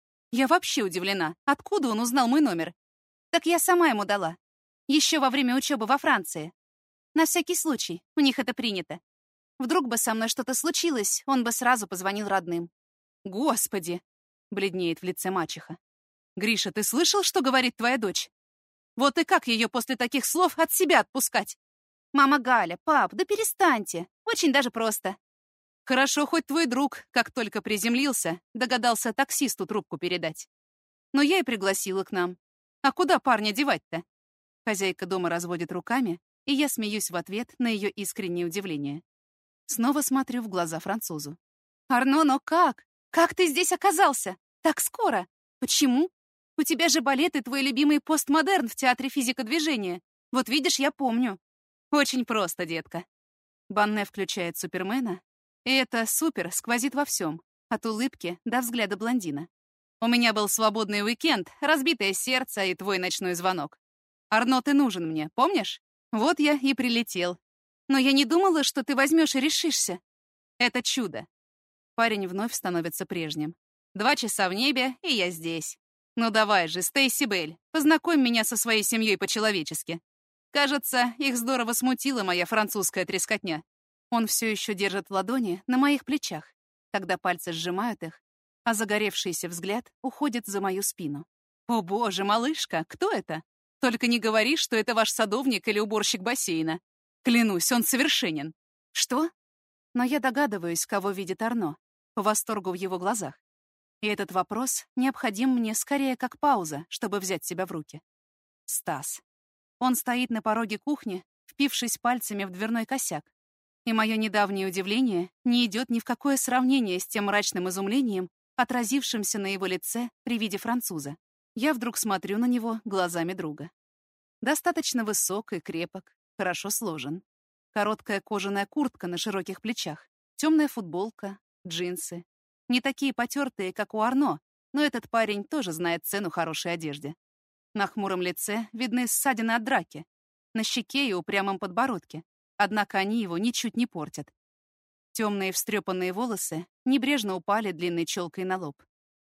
Я вообще удивлена. Откуда он узнал мой номер? Так я сама ему дала. Еще во время учебы во Франции. На всякий случай, у них это принято. Вдруг бы со мной что-то случилось, он бы сразу позвонил родным. «Господи!» — бледнеет в лице мачеха. «Гриша, ты слышал, что говорит твоя дочь? Вот и как ее после таких слов от себя отпускать?» «Мама Галя, пап, да перестаньте. Очень даже просто». Хорошо, хоть твой друг, как только приземлился, догадался таксисту трубку передать. Но я и пригласила к нам. А куда парня девать-то? Хозяйка дома разводит руками, и я смеюсь в ответ на ее искреннее удивление. Снова смотрю в глаза французу. «Арно, но как? Как ты здесь оказался? Так скоро? Почему? У тебя же балет и твой любимый постмодерн в театре физико-движения. Вот видишь, я помню». «Очень просто, детка». Банне включает Супермена, и это супер сквозит во всем, от улыбки до взгляда блондина. У меня был свободный уикенд, разбитое сердце и твой ночной звонок. Арно, ты нужен мне, помнишь? Вот я и прилетел. Но я не думала, что ты возьмешь и решишься. Это чудо. Парень вновь становится прежним. 2 часа в небе, и я здесь. Ну давай же, Стейси Белль, познакомь меня со своей семьей по-человечески. Кажется, их здорово смутила моя французская трескотня. Он все еще держит ладони на моих плечах, когда пальцы сжимают их, а загоревшийся взгляд уходит за мою спину. «О боже, малышка, кто это? Только не говори, что это ваш садовник или уборщик бассейна. Клянусь, он совершенен». «Что?» Но я догадываюсь, кого видит Арно, по восторгу в его глазах. И этот вопрос необходим мне скорее как пауза, чтобы взять себя в руки. Стас. Он стоит на пороге кухни, впившись пальцами в дверной косяк. И мое недавнее удивление не идет ни в какое сравнение с тем мрачным изумлением, отразившимся на его лице при виде француза. Я вдруг смотрю на него глазами друга. Достаточно высок и крепок, хорошо сложен. Короткая кожаная куртка на широких плечах, темная футболка, джинсы. Не такие потертые, как у Арно, но этот парень тоже знает цену хорошей одежде. На хмуром лице видны ссадины от драки, на щеке и упрямом подбородке, однако они его ничуть не портят. Темные встрепанные волосы небрежно упали длинной челкой на лоб.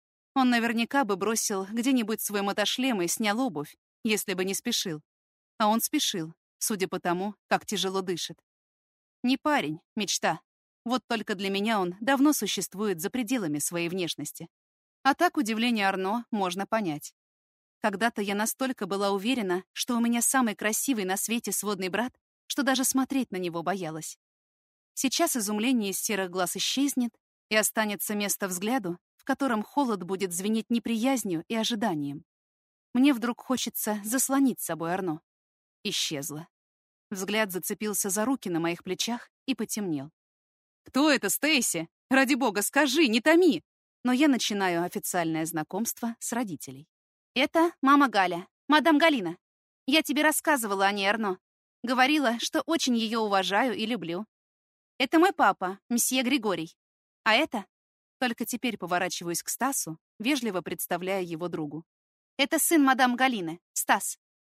Он наверняка бы бросил где-нибудь свой мотошлем и снял обувь, если бы не спешил. А он спешил, судя по тому, как тяжело дышит. Не парень, мечта. Вот только для меня он давно существует за пределами своей внешности. А так удивление Арно можно понять. Когда-то я настолько была уверена, что у меня самый красивый на свете сводный брат, что даже смотреть на него боялась. Сейчас изумление из серых глаз исчезнет, и останется место взгляду, в котором холод будет звенеть неприязнью и ожиданием. Мне вдруг хочется заслонить с собой Арно. Исчезла. Взгляд зацепился за руки на моих плечах и потемнел. «Кто это, Стейси? Ради бога, скажи, не томи!» Но я начинаю официальное знакомство с родителей. Это мама Галя, мадам Галина. Я тебе рассказывала о ней, Арно. Говорила, что очень ее уважаю и люблю. Это мой папа, месье Григорий. А это... Только теперь поворачиваюсь к Стасу, вежливо представляя его другу. Это сын мадам Галины, Стас.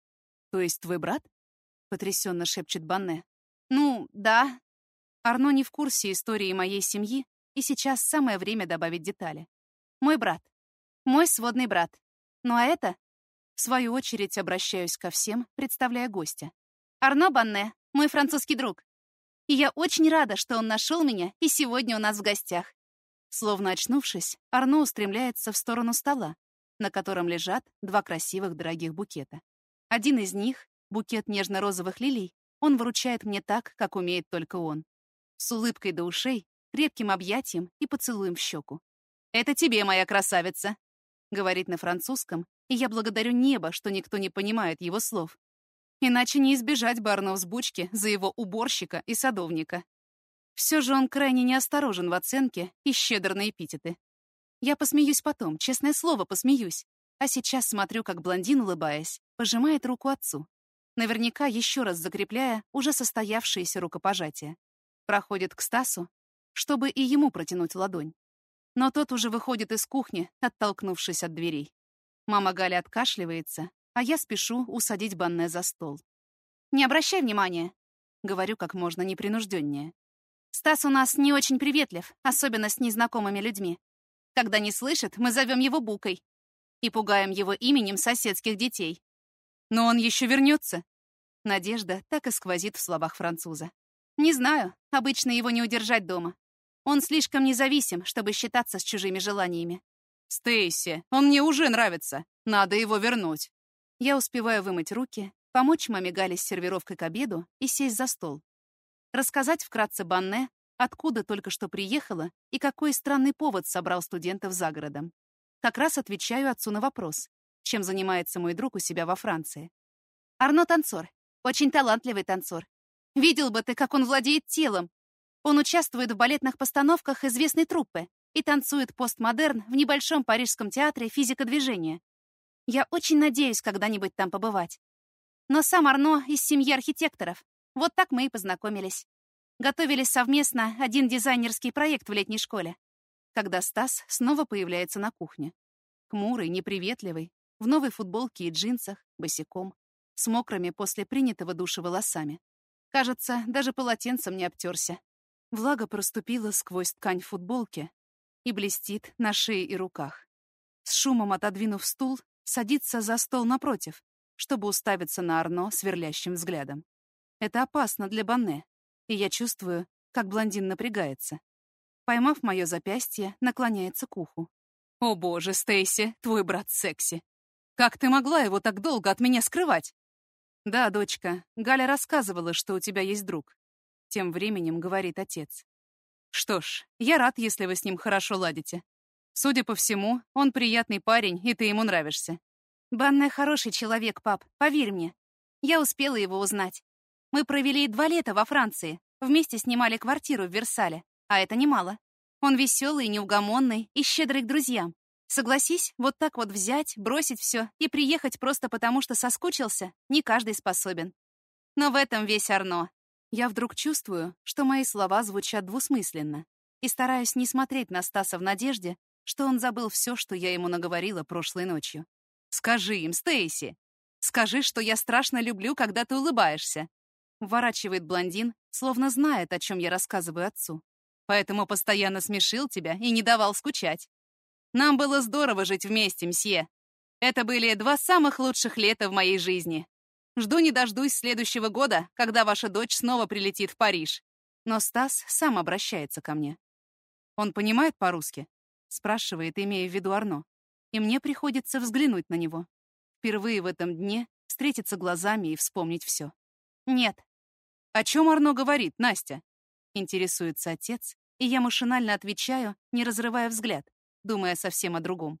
То есть твой брат? Потрясенно шепчет Банне. Ну, да. Арно не в курсе истории моей семьи, и сейчас самое время добавить детали. Мой брат. Мой сводный брат. Ну а это... В свою очередь обращаюсь ко всем, представляя гостя. Арно Банне, мой французский друг. И я очень рада, что он нашел меня и сегодня у нас в гостях. Словно очнувшись, Арно устремляется в сторону стола, на котором лежат два красивых дорогих букета. Один из них, букет нежно-розовых лилий, он вручает мне так, как умеет только он. С улыбкой до ушей, крепким объятием и поцелуем в щеку. «Это тебе, моя красавица!» — говорит на французском, и я благодарю небо, что никто не понимает его слов. Иначе не избежать бы Арно взбучки за его уборщика и садовника. Все же он крайне неосторожен в оценке и щедр на эпитеты. Я посмеюсь потом, честное слово, посмеюсь. А сейчас смотрю, как блондин, улыбаясь, пожимает руку отцу. Наверняка еще раз закрепляя уже состоявшееся рукопожатие. Проходит к Стасу, чтобы и ему протянуть ладонь. Но тот уже выходит из кухни, оттолкнувшись от дверей. Мама Галя откашливается, а я спешу усадить Банне за стол. «Не обращай внимания», — говорю как можно непринужденнее. «Стас у нас не очень приветлив, особенно с незнакомыми людьми. Когда не слышит, мы зовем его Букой и пугаем его именем соседских детей. Но он еще вернется». Надежда так и сквозит в словах француза. «Не знаю, обычно его не удержать дома. Он слишком независим, чтобы считаться с чужими желаниями». «Стейси, он мне уже нравится. Надо его вернуть». Я успеваю вымыть руки, помочь маме Гале с сервировкой к обеду и сесть за стол. Рассказать вкратце Банне, откуда только что приехала и какой странный повод собрал студентов за городом. Как раз отвечаю отцу на вопрос, чем занимается мой друг у себя во Франции. Арно танцор, очень талантливый танцор. Видел бы ты, как он владеет телом. Он участвует в балетных постановках известной труппы и танцует постмодерн в небольшом парижском театре «Физика движения». Я очень надеюсь когда-нибудь там побывать. Но сам Арно из семьи архитекторов. Вот так мы и познакомились. Готовили совместно один дизайнерский проект в летней школе. Когда Стас снова появляется на кухне. Хмурый, неприветливый, в новой футболке и джинсах, босиком, с мокрыми после принятого душа волосами. Кажется, даже полотенцем не обтерся. Влага проступила сквозь ткань футболки и блестит на шее и руках. С шумом отодвинув стул, садится за стол напротив, чтобы уставиться на Арно сверлящим взглядом. Это опасно для Банне, и я чувствую, как блондин напрягается. Поймав мое запястье, наклоняется к уху. «О боже, Стейси, твой брат секси. Как ты могла его так долго от меня скрывать?» «Да, дочка, Галя рассказывала, что у тебя есть друг», — тем временем говорит отец. «Что ж, я рад, если вы с ним хорошо ладите. Судя по всему, он приятный парень, и ты ему нравишься». «Банне хороший человек, пап, поверь мне. Я успела его узнать. Мы провели 2 лета во Франции, вместе снимали квартиру в Версале, а это немало. Он веселый, неугомонный и щедрый к друзьям. Согласись, вот так вот взять, бросить все и приехать просто потому, что соскучился, не каждый способен. Но в этом весь Арно. Я вдруг чувствую, что мои слова звучат двусмысленно, и стараюсь не смотреть на Стаса в надежде, что он забыл все, что я ему наговорила прошлой ночью. «Скажи им, Стейси! Скажи, что я страшно люблю, когда ты улыбаешься!» Вворачивает блондин, словно знает, о чем я рассказываю отцу. «Поэтому постоянно смешил тебя и не давал скучать. Нам было здорово жить вместе, мсье. Это были 2 самых лучших лета в моей жизни. Жду не дождусь следующего года, когда ваша дочь снова прилетит в Париж». Но Стас сам обращается ко мне. «Он понимает по-русски?» Спрашивает, имея в виду Арно. И мне приходится взглянуть на него. Впервые в этом дне встретиться глазами и вспомнить все. «Нет». «О чем Арно говорит, Настя?» Интересуется отец, и я машинально отвечаю, не разрывая взгляд, думая совсем о другом.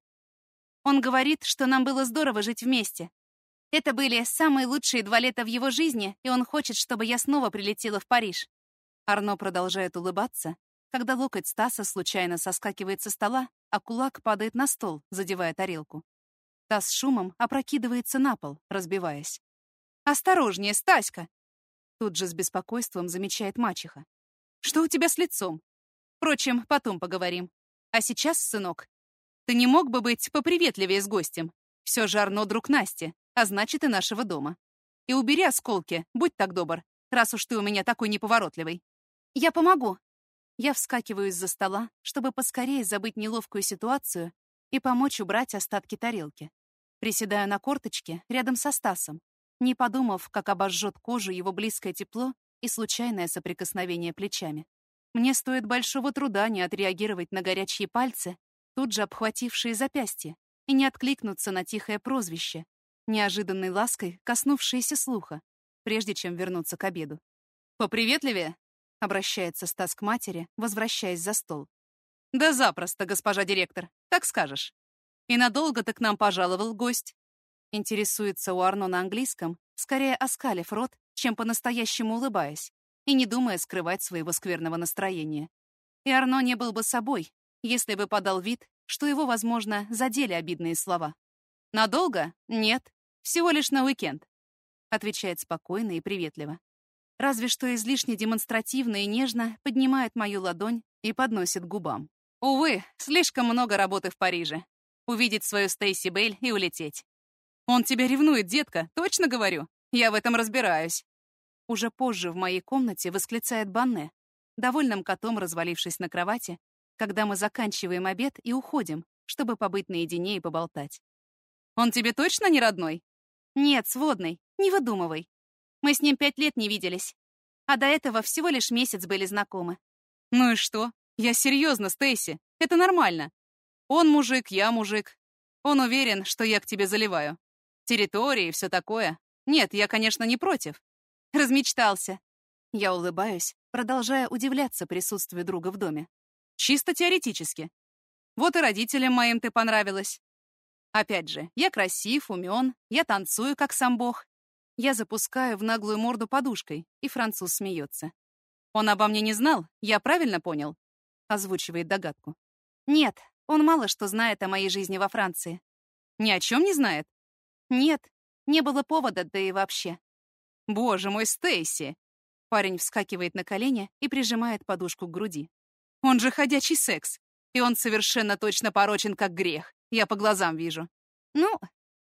Он говорит, что нам было здорово жить вместе. Это были самые лучшие 2 лета в его жизни, и он хочет, чтобы я снова прилетела в Париж. Арно продолжает улыбаться, когда локоть Стаса случайно соскакивает со стола, а кулак падает на стол, задевая тарелку. Таз с шумом опрокидывается на пол, разбиваясь. «Осторожнее, Стаська!» Тут же с беспокойством замечает мачеха. «Что у тебя с лицом? Впрочем, потом поговорим. А сейчас, сынок, Ты не мог бы быть поприветливее с гостем? Все же Арно друг Насти, а значит и нашего дома. И убери осколки, будь так добр, раз уж ты у меня такой неповоротливый». Я помогу. Я вскакиваю из-за стола, чтобы поскорее забыть неловкую ситуацию и помочь убрать остатки тарелки. Приседаю на корточке рядом со Стасом, не подумав, как обожжет кожу его близкое тепло и случайное соприкосновение плечами. Мне стоит большого труда не отреагировать на горячие пальцы, тут же обхватившие запястье, и не откликнуться на тихое прозвище, неожиданной лаской коснувшееся слуха, прежде чем вернуться к обеду. «Поприветливее?» — обращается Стас к матери, возвращаясь за стол. «Да запросто, госпожа директор, так скажешь. И надолго ты к нам пожаловал, гость?» Интересуется у Арно на английском, скорее оскалив рот, чем по-настоящему улыбаясь, и не думая скрывать своего скверного настроения. И Арно не был бы собой, если бы подал вид, что его, возможно, задели обидные слова. «Надолго? Нет. Всего лишь на уикенд», — отвечает спокойно и приветливо. Разве что излишне демонстративно и нежно поднимает мою ладонь и подносит к губам. «Увы, слишком много работы в Париже. Увидеть свою Стейси Белль и улететь. Он тебя ревнует, детка, точно говорю. Я в этом разбираюсь». Уже позже в моей комнате восклицает Банне, довольным котом развалившись на кровати, когда мы заканчиваем обед и уходим, чтобы побыть наедине и поболтать. «Он тебе точно не родной?» «Нет, сводный, не выдумывай. Мы с ним 5 лет не виделись, а до этого всего лишь месяц были знакомы». «Ну и что? Я серьезно, Стейси. Это нормально. Он мужик, я мужик. Он уверен, что я к тебе заливаю. Территории и все такое. Нет, я, конечно, не против». Размечтался. Я улыбаюсь, продолжая удивляться присутствию друга в доме. «Чисто теоретически. Вот и родителям моим ты понравилась. Опять же, я красив, умен, я танцую, как сам бог». Я запускаю в наглую морду подушкой, и француз смеется. «Он обо мне не знал, я правильно понял?» Озвучивает догадку. «Нет, он мало что знает о моей жизни во Франции». «Ни о чем не знает?» «Нет, не было повода, да и вообще». «Боже мой, Стейси!» Парень вскакивает на колени и прижимает подушку к груди. «Он же ходячий секс, и он совершенно точно порочен, как грех. Я по глазам вижу». «Ну...»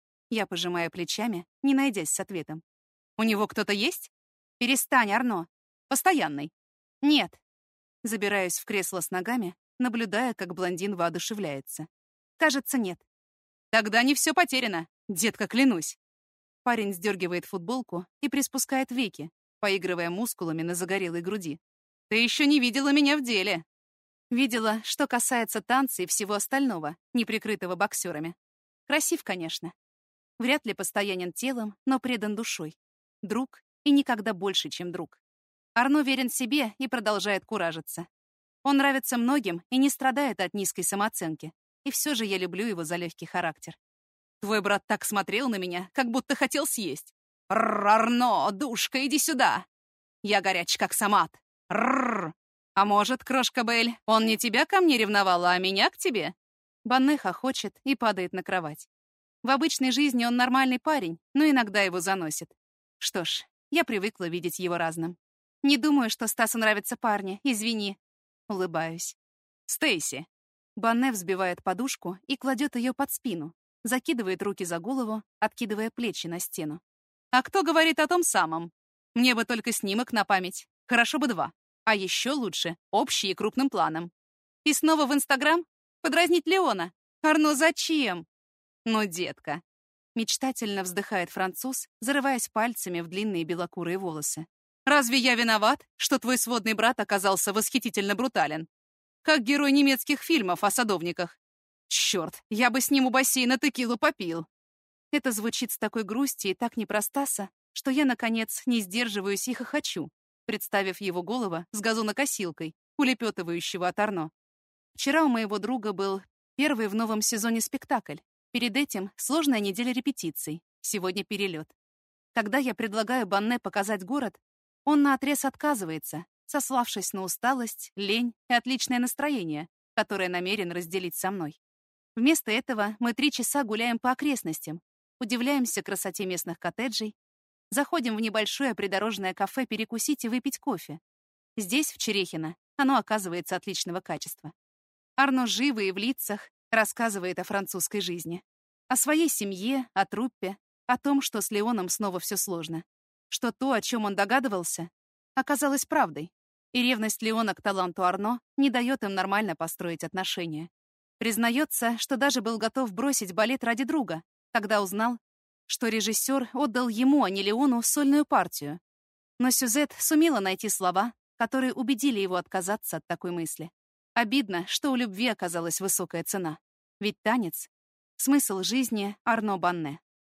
Я пожимаю плечами, не найдясь с ответом. «У него кто-то есть?» «Перестань, Арно». «Постоянный». «Нет». Забираюсь в кресло с ногами, наблюдая, как блондин воодушевляется. «Кажется, нет». «Тогда не все потеряно, детка, клянусь». Парень сдергивает футболку и приспускает веки, поигрывая мускулами на загорелой груди. «Ты еще не видела меня в деле». Видела, что касается танца и всего остального, не прикрытого боксерами. Красив, конечно. Вряд ли постоянен телом, но предан душой. Друг и никогда больше, чем друг. Арно верен себе и продолжает куражиться. Он нравится многим и не страдает от низкой самооценки. И все же я люблю его за легкий характер. «Твой брат так смотрел на меня, как будто хотел съесть. Арно, душка, иди сюда. Я горяч, как самат. Рррр. А может, крошка Белль, он не тебя ко мне ревновал, а меня к тебе?» Банне хохочет и падает на кровать. В обычной жизни он нормальный парень, но иногда его заносит. Что ж, я привыкла видеть его разным. Не думаю, что Стасу нравятся парни, извини. Улыбаюсь. «Стейси, Банне взбивает подушку и кладет ее под спину, закидывает руки за голову, откидывая плечи на стену. А кто говорит о том самом? Мне бы только снимок на память. Хорошо бы 2. А еще лучше — общий и крупным планом. И снова в Инстаграм? Подразнить Леона? Арно, зачем? Ну, детка. Мечтательно вздыхает француз, зарываясь пальцами в длинные белокурые волосы. Разве я виноват, что твой сводный брат оказался восхитительно брутален? Как герой немецких фильмов о садовниках. Черт, я бы с ним у бассейна текилу попил. Это звучит с такой грустью и так непростаса, что я, наконец, не сдерживаюсь и хохочу, представив его голову с газонокосилкой, улепетывающего от Арно. Вчера у моего друга был первый в новом сезоне спектакль. Перед этим сложная неделя репетиций, сегодня перелет. Когда я предлагаю Банне показать город, он наотрез отказывается, сославшись на усталость, лень и отличное настроение, которое намерен разделить со мной. Вместо этого мы 3 часа гуляем по окрестностям, удивляемся красоте местных коттеджей, заходим в небольшое придорожное кафе перекусить и выпить кофе. Здесь, в Черехино, оно оказывается отличного качества. Арно живо и в лицах рассказывает о французской жизни, о своей семье, о труппе, о том, что с Леоном снова все сложно, что то, о чем он догадывался, оказалось правдой, и ревность Леона к таланту Арно не дает им нормально построить отношения. Признается, что даже был готов бросить балет ради друга, когда узнал, что режиссер отдал ему, а не Леону, сольную партию. Но Сюзет сумела найти слова, которые убедили его отказаться от такой мысли. Обидно, что у любви оказалась высокая цена. Ведь танец — смысл жизни Арно Банне.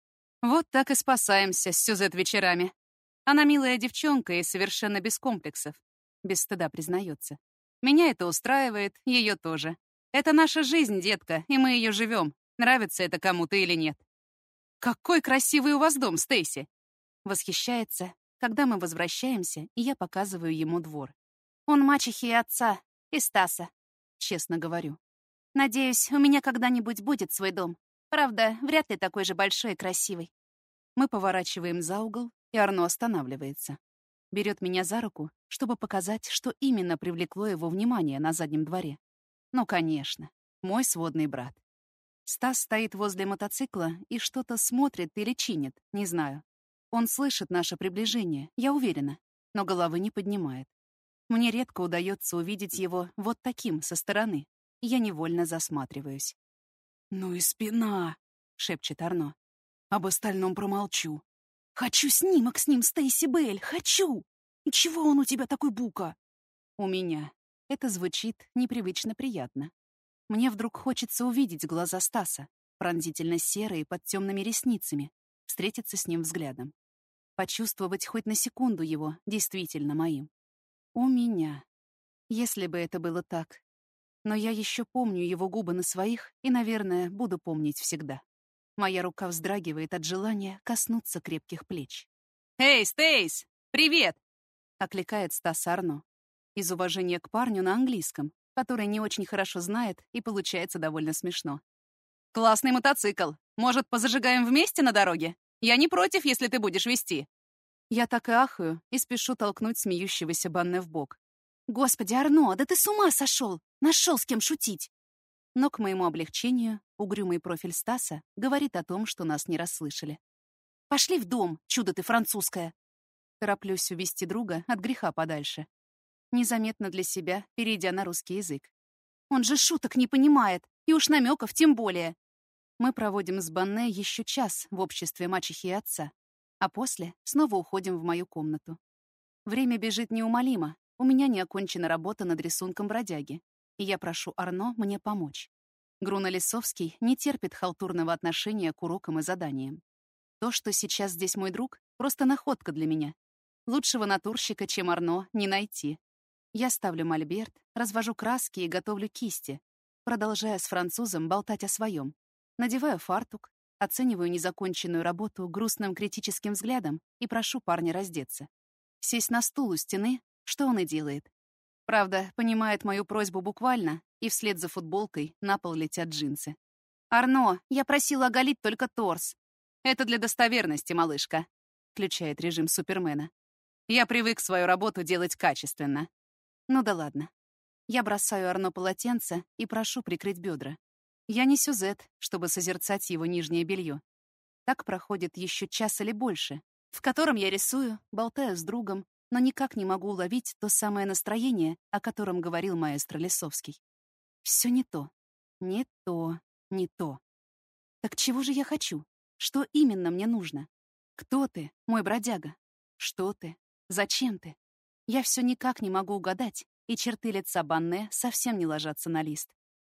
Вот так и спасаемся с Сюзет вечерами. Она милая девчонка и совершенно без комплексов. Без стыда признается. Меня это устраивает, ее тоже. Это наша жизнь, детка, и мы ее живем. Нравится это кому-то или нет. Какой красивый у вас дом, Стейси! Восхищается, когда мы возвращаемся, и я показываю ему двор. Он мачехи и отца, и Стаса, честно говорю. Надеюсь, у меня когда-нибудь будет свой дом. Правда, вряд ли такой же большой и красивый. Мы поворачиваем за угол, и Арно останавливается. Берет меня за руку, чтобы показать, что именно привлекло его внимание на заднем дворе. Ну, конечно, мой сводный брат. Стас стоит возле мотоцикла и что-то смотрит или чинит, не знаю. Он слышит наше приближение, я уверена, но головы не поднимает. Мне редко удается увидеть его вот таким, со стороны, и я невольно засматриваюсь. «Ну и спина!» — шепчет Арно. «Об остальном промолчу. Хочу снимок с ним, Стейси Белль, хочу! И чего он у тебя такой бука?» У меня. Это звучит непривычно приятно. Мне вдруг хочется увидеть глаза Стаса, пронзительно серые под темными ресницами, встретиться с ним взглядом. Почувствовать хоть на секунду его действительно моим. У меня. Если бы это было так. Но я еще помню его губы на своих и, наверное, буду помнить всегда. Моя рука вздрагивает от желания коснуться крепких плеч. «Эй, Стейс! Привет!» — окликает Стас Арно. Из уважения к парню на английском, который не очень хорошо знает, и получается довольно смешно. «Классный мотоцикл. Может, позажигаем вместе на дороге? Я не против, если ты будешь вести». Я так и ахаю и спешу толкнуть смеющегося Банне в бок. «Господи, Арно, да ты с ума сошел! Нашел с кем шутить!» Но к моему облегчению угрюмый профиль Стаса говорит о том, что нас не расслышали. «Пошли в дом, чудо ты французское!» Тороплюсь увести друга от греха подальше. Незаметно для себя, перейдя на русский язык. Он же шуток не понимает, и уж намеков тем более. Мы проводим с Банне еще час в обществе мачехи и отца, а после снова уходим в мою комнату. Время бежит неумолимо, у меня не окончена работа над рисунком бродяги, и я прошу Арно мне помочь. Груна Лисовский не терпит халтурного отношения к урокам и заданиям. То, что сейчас здесь мой друг, просто находка для меня. Лучшего натурщика, чем Арно, не найти. Я ставлю мольберт, развожу краски и готовлю кисти, продолжая с французом болтать о своем. Надеваю фартук, оцениваю незаконченную работу грустным критическим взглядом и прошу парня раздеться. Сесть на стул у стены, что он и делает. Правда, понимает мою просьбу буквально, и вслед за футболкой на пол летят джинсы. «Арно, я просила оголить только торс». «Это для достоверности, малышка», — включает режим Супермена. «Я привык свою работу делать качественно». Ну да ладно. Я бросаю Арно полотенце и прошу прикрыть бедра. Я не Сюзет, чтобы созерцать его нижнее белье. Так проходит еще час или больше, в котором я рисую, болтаю с другом, но никак не могу уловить то самое настроение, о котором говорил маэстро Лисовский. Все не то. Не то. Не то. Так чего же я хочу? Что именно мне нужно? Кто ты, мой бродяга? Что ты? Зачем ты? Я все никак не могу угадать, и черты лица Банне совсем не ложатся на лист.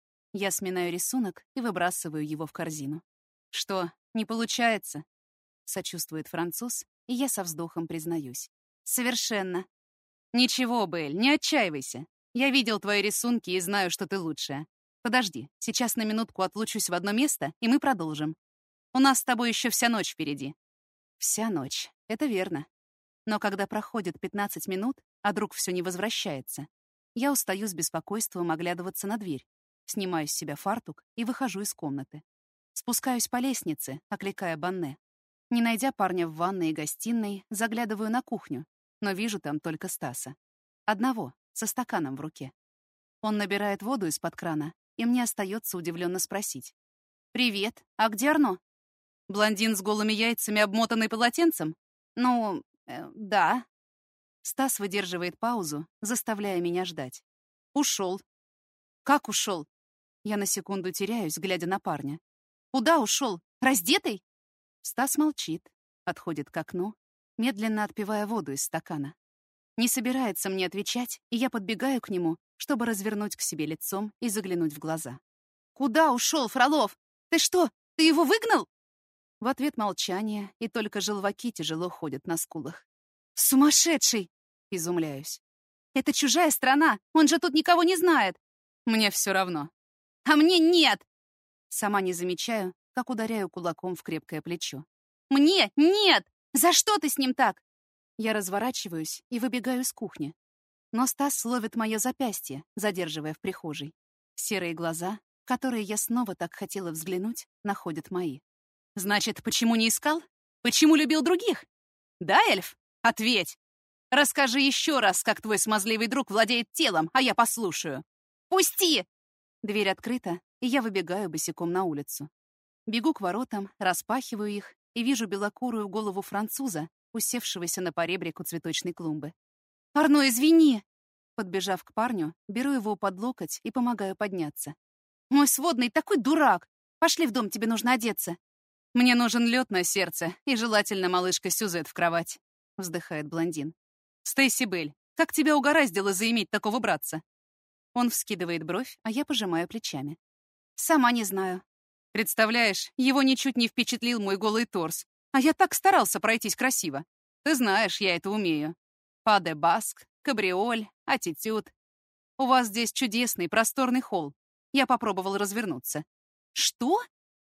Я сминаю рисунок и выбрасываю его в корзину. «Что, не получается?» — сочувствует француз, и я со вздохом признаюсь. «Совершенно». «Ничего, Белль, не отчаивайся. Я видел твои рисунки и знаю, что ты лучшая. Подожди, сейчас на минутку отлучусь в одно место, и мы продолжим. У нас с тобой еще вся ночь впереди». Вся ночь, это верно. Но когда проходит 15 минут, а друг все не возвращается, я устаю с беспокойством оглядываться на дверь, снимаю с себя фартук и выхожу из комнаты. Спускаюсь по лестнице, окликая Банне. Не найдя парня в ванной и гостиной, заглядываю на кухню, но вижу там только Стаса. Одного, со стаканом в руке. Он набирает воду из-под крана, и мне остается удивленно спросить. «Привет, а где Арно?» «Блондин с голыми яйцами, обмотанный полотенцем?» «Ну, да». Стас выдерживает паузу, заставляя меня ждать. «Ушел». «Как ушел?» Я на секунду теряюсь, глядя на парня. «Куда ушел? Раздетый?» Стас молчит, отходит к окну, медленно отпивая воду из стакана. Не собирается мне отвечать, и я подбегаю к нему, чтобы развернуть к себе лицом и заглянуть в глаза. «Куда ушел, Фролов? Ты что, ты его выгнал?» В ответ молчание, и только желваки тяжело ходят на скулах. «Сумасшедший!» — изумляюсь. «Это чужая страна, он же тут никого не знает!» «Мне все равно». «А мне нет!» Сама не замечаю, как ударяю кулаком в крепкое плечо. «Мне нет! За что ты с ним так?» Я разворачиваюсь и выбегаю из кухни. Но Стас ловит мое запястье, задерживая в прихожей. Серые глаза, в которые я снова так хотела взглянуть, находят мои. «Значит, почему не искал? Почему любил других? Да, эльф? Ответь! Расскажи еще раз, как твой смазливый друг владеет телом, а я послушаю». «Пусти!» Дверь открыта, и я выбегаю босиком на улицу. Бегу к воротам, распахиваю их и вижу белокурую голову француза, усевшегося на поребрику цветочной клумбы. «Арно, извини!» Подбежав к парню, беру его под локоть и помогаю подняться. «Мой сводный такой дурак! Пошли в дом, тебе нужно одеться!» «Мне нужен лед на сердце и желательно малышка Сюзет в кровать», — вздыхает блондин. «Стейси Белль, как тебя угораздило заиметь такого братца?» Он вскидывает бровь, а я пожимаю плечами. «Сама не знаю». «Представляешь, его ничуть не впечатлил мой голый торс, а я так старался пройтись красиво. Ты знаешь, я это умею. Па де баск, кабриоль, аттитюд. У вас здесь чудесный просторный холл. Я попробовал развернуться». «Что?»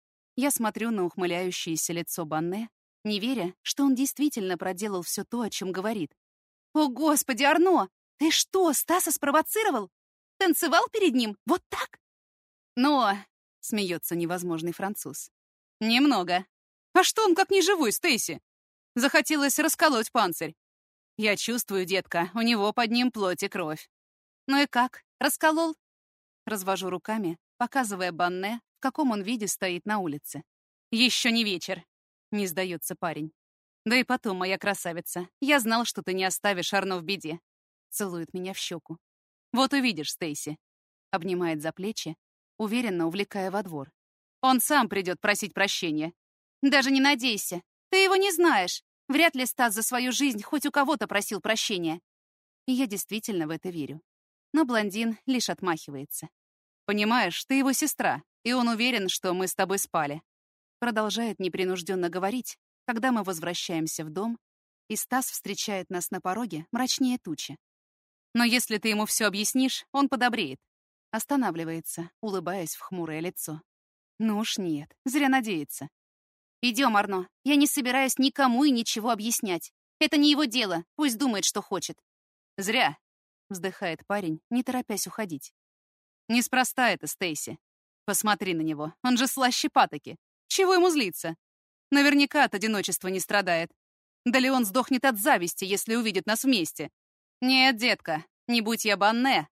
Я смотрю на ухмыляющееся лицо Банне, не веря, что он действительно проделал все то, о чем говорит. «О, Господи, Арно! Ты что, Стаса спровоцировал? Танцевал перед ним? Вот так?» «Но...» — смеется невозможный француз. «Немного. А что он как неживой, Стейси? Захотелось расколоть панцирь. Я чувствую, детка, у него под ним плоть и кровь». «Ну и как? Расколол?» Развожу руками, показывая Банне, в каком он виде стоит на улице. «Еще не вечер», — не сдается парень. «Да и потом, моя красавица, я знал, что ты не оставишь Арно в беде». Целует меня в щеку. «Вот увидишь, Стейси». Обнимает за плечи, уверенно увлекая во двор. «Он сам придет просить прощения». «Даже не надейся. Ты его не знаешь. Вряд ли Стас за свою жизнь хоть у кого-то просил прощения». И я действительно в это верю. Но блондин лишь отмахивается. «Понимаешь, ты его сестра, и он уверен, что мы с тобой спали». Продолжает непринужденно говорить, когда мы возвращаемся в дом, и Стас встречает нас на пороге мрачнее тучи. «Но если ты ему все объяснишь, он подобреет». Останавливается, улыбаясь в хмурое лицо. «Ну уж нет, зря надеется». «Идем, Арно, я не собираюсь никому и ничего объяснять. Это не его дело, пусть думает, что хочет». «Зря», — вздыхает парень, не торопясь уходить. «Неспроста это, Стейси. Посмотри на него, он же слаще патоки. Чего ему злиться? Наверняка от одиночества не страдает. Да ли он сдохнет от зависти, если увидит нас вместе? Нет, детка, не будь я Банне,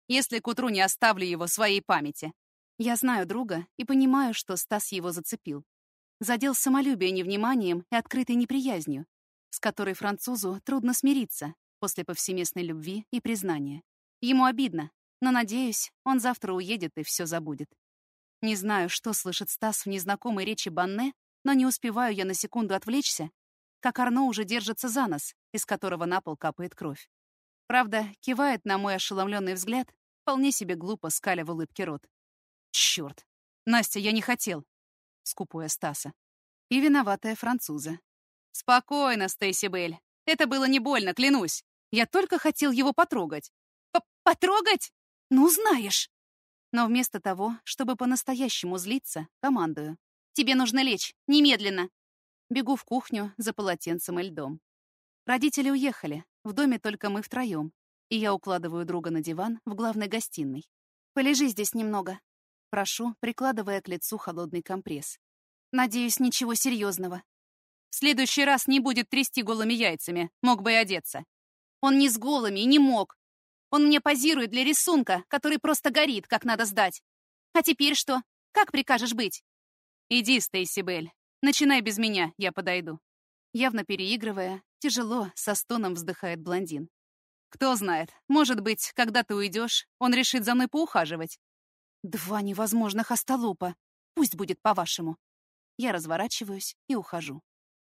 если к утру не оставлю его своей памяти. Я знаю друга и понимаю, что Стас его зацепил. Задел самолюбие невниманием и открытой неприязнью, с которой французу трудно смириться после повсеместной любви и признания. Ему обидно, но, надеюсь, он завтра уедет и все забудет. Не знаю, что слышит Стас в незнакомой речи Банне, но не успеваю я на секунду отвлечься, как Арно уже держится за нос, из которого на пол капает кровь. Правда, кивает на мой ошеломленный взгляд, вполне себе глупо скаля в улыбке рот. Черт! Настя, я не хотел. Скупая Стаса. И виноватая француза. Спокойно, Стейси Белль. Это было не больно, клянусь. Я только хотел его потрогать. Потрогать? Ну, знаешь. Но вместо того, чтобы по-настоящему злиться, командую. Тебе нужно лечь. Немедленно. Бегу в кухню за полотенцем и льдом. Родители уехали. В доме только мы втроем. И я укладываю друга на диван в главной гостиной. Полежи здесь немного. Прошу, прикладывая к лицу холодный компресс. Надеюсь, ничего серьезного. В следующий раз не будет трясти голыми яйцами. Мог бы и одеться. Он не с голыми и не мог. Он мне позирует для рисунка, который просто горит, как надо сдать. А теперь что? Как прикажешь быть? Иди, Стейси Белль. Начинай без меня, я подойду. Явно переигрывая, тяжело, со стоном вздыхает блондин. Кто знает, может быть, когда ты уйдешь, он решит за мной поухаживать. 2 невозможных остолопа. Пусть будет по-вашему. Я разворачиваюсь и ухожу.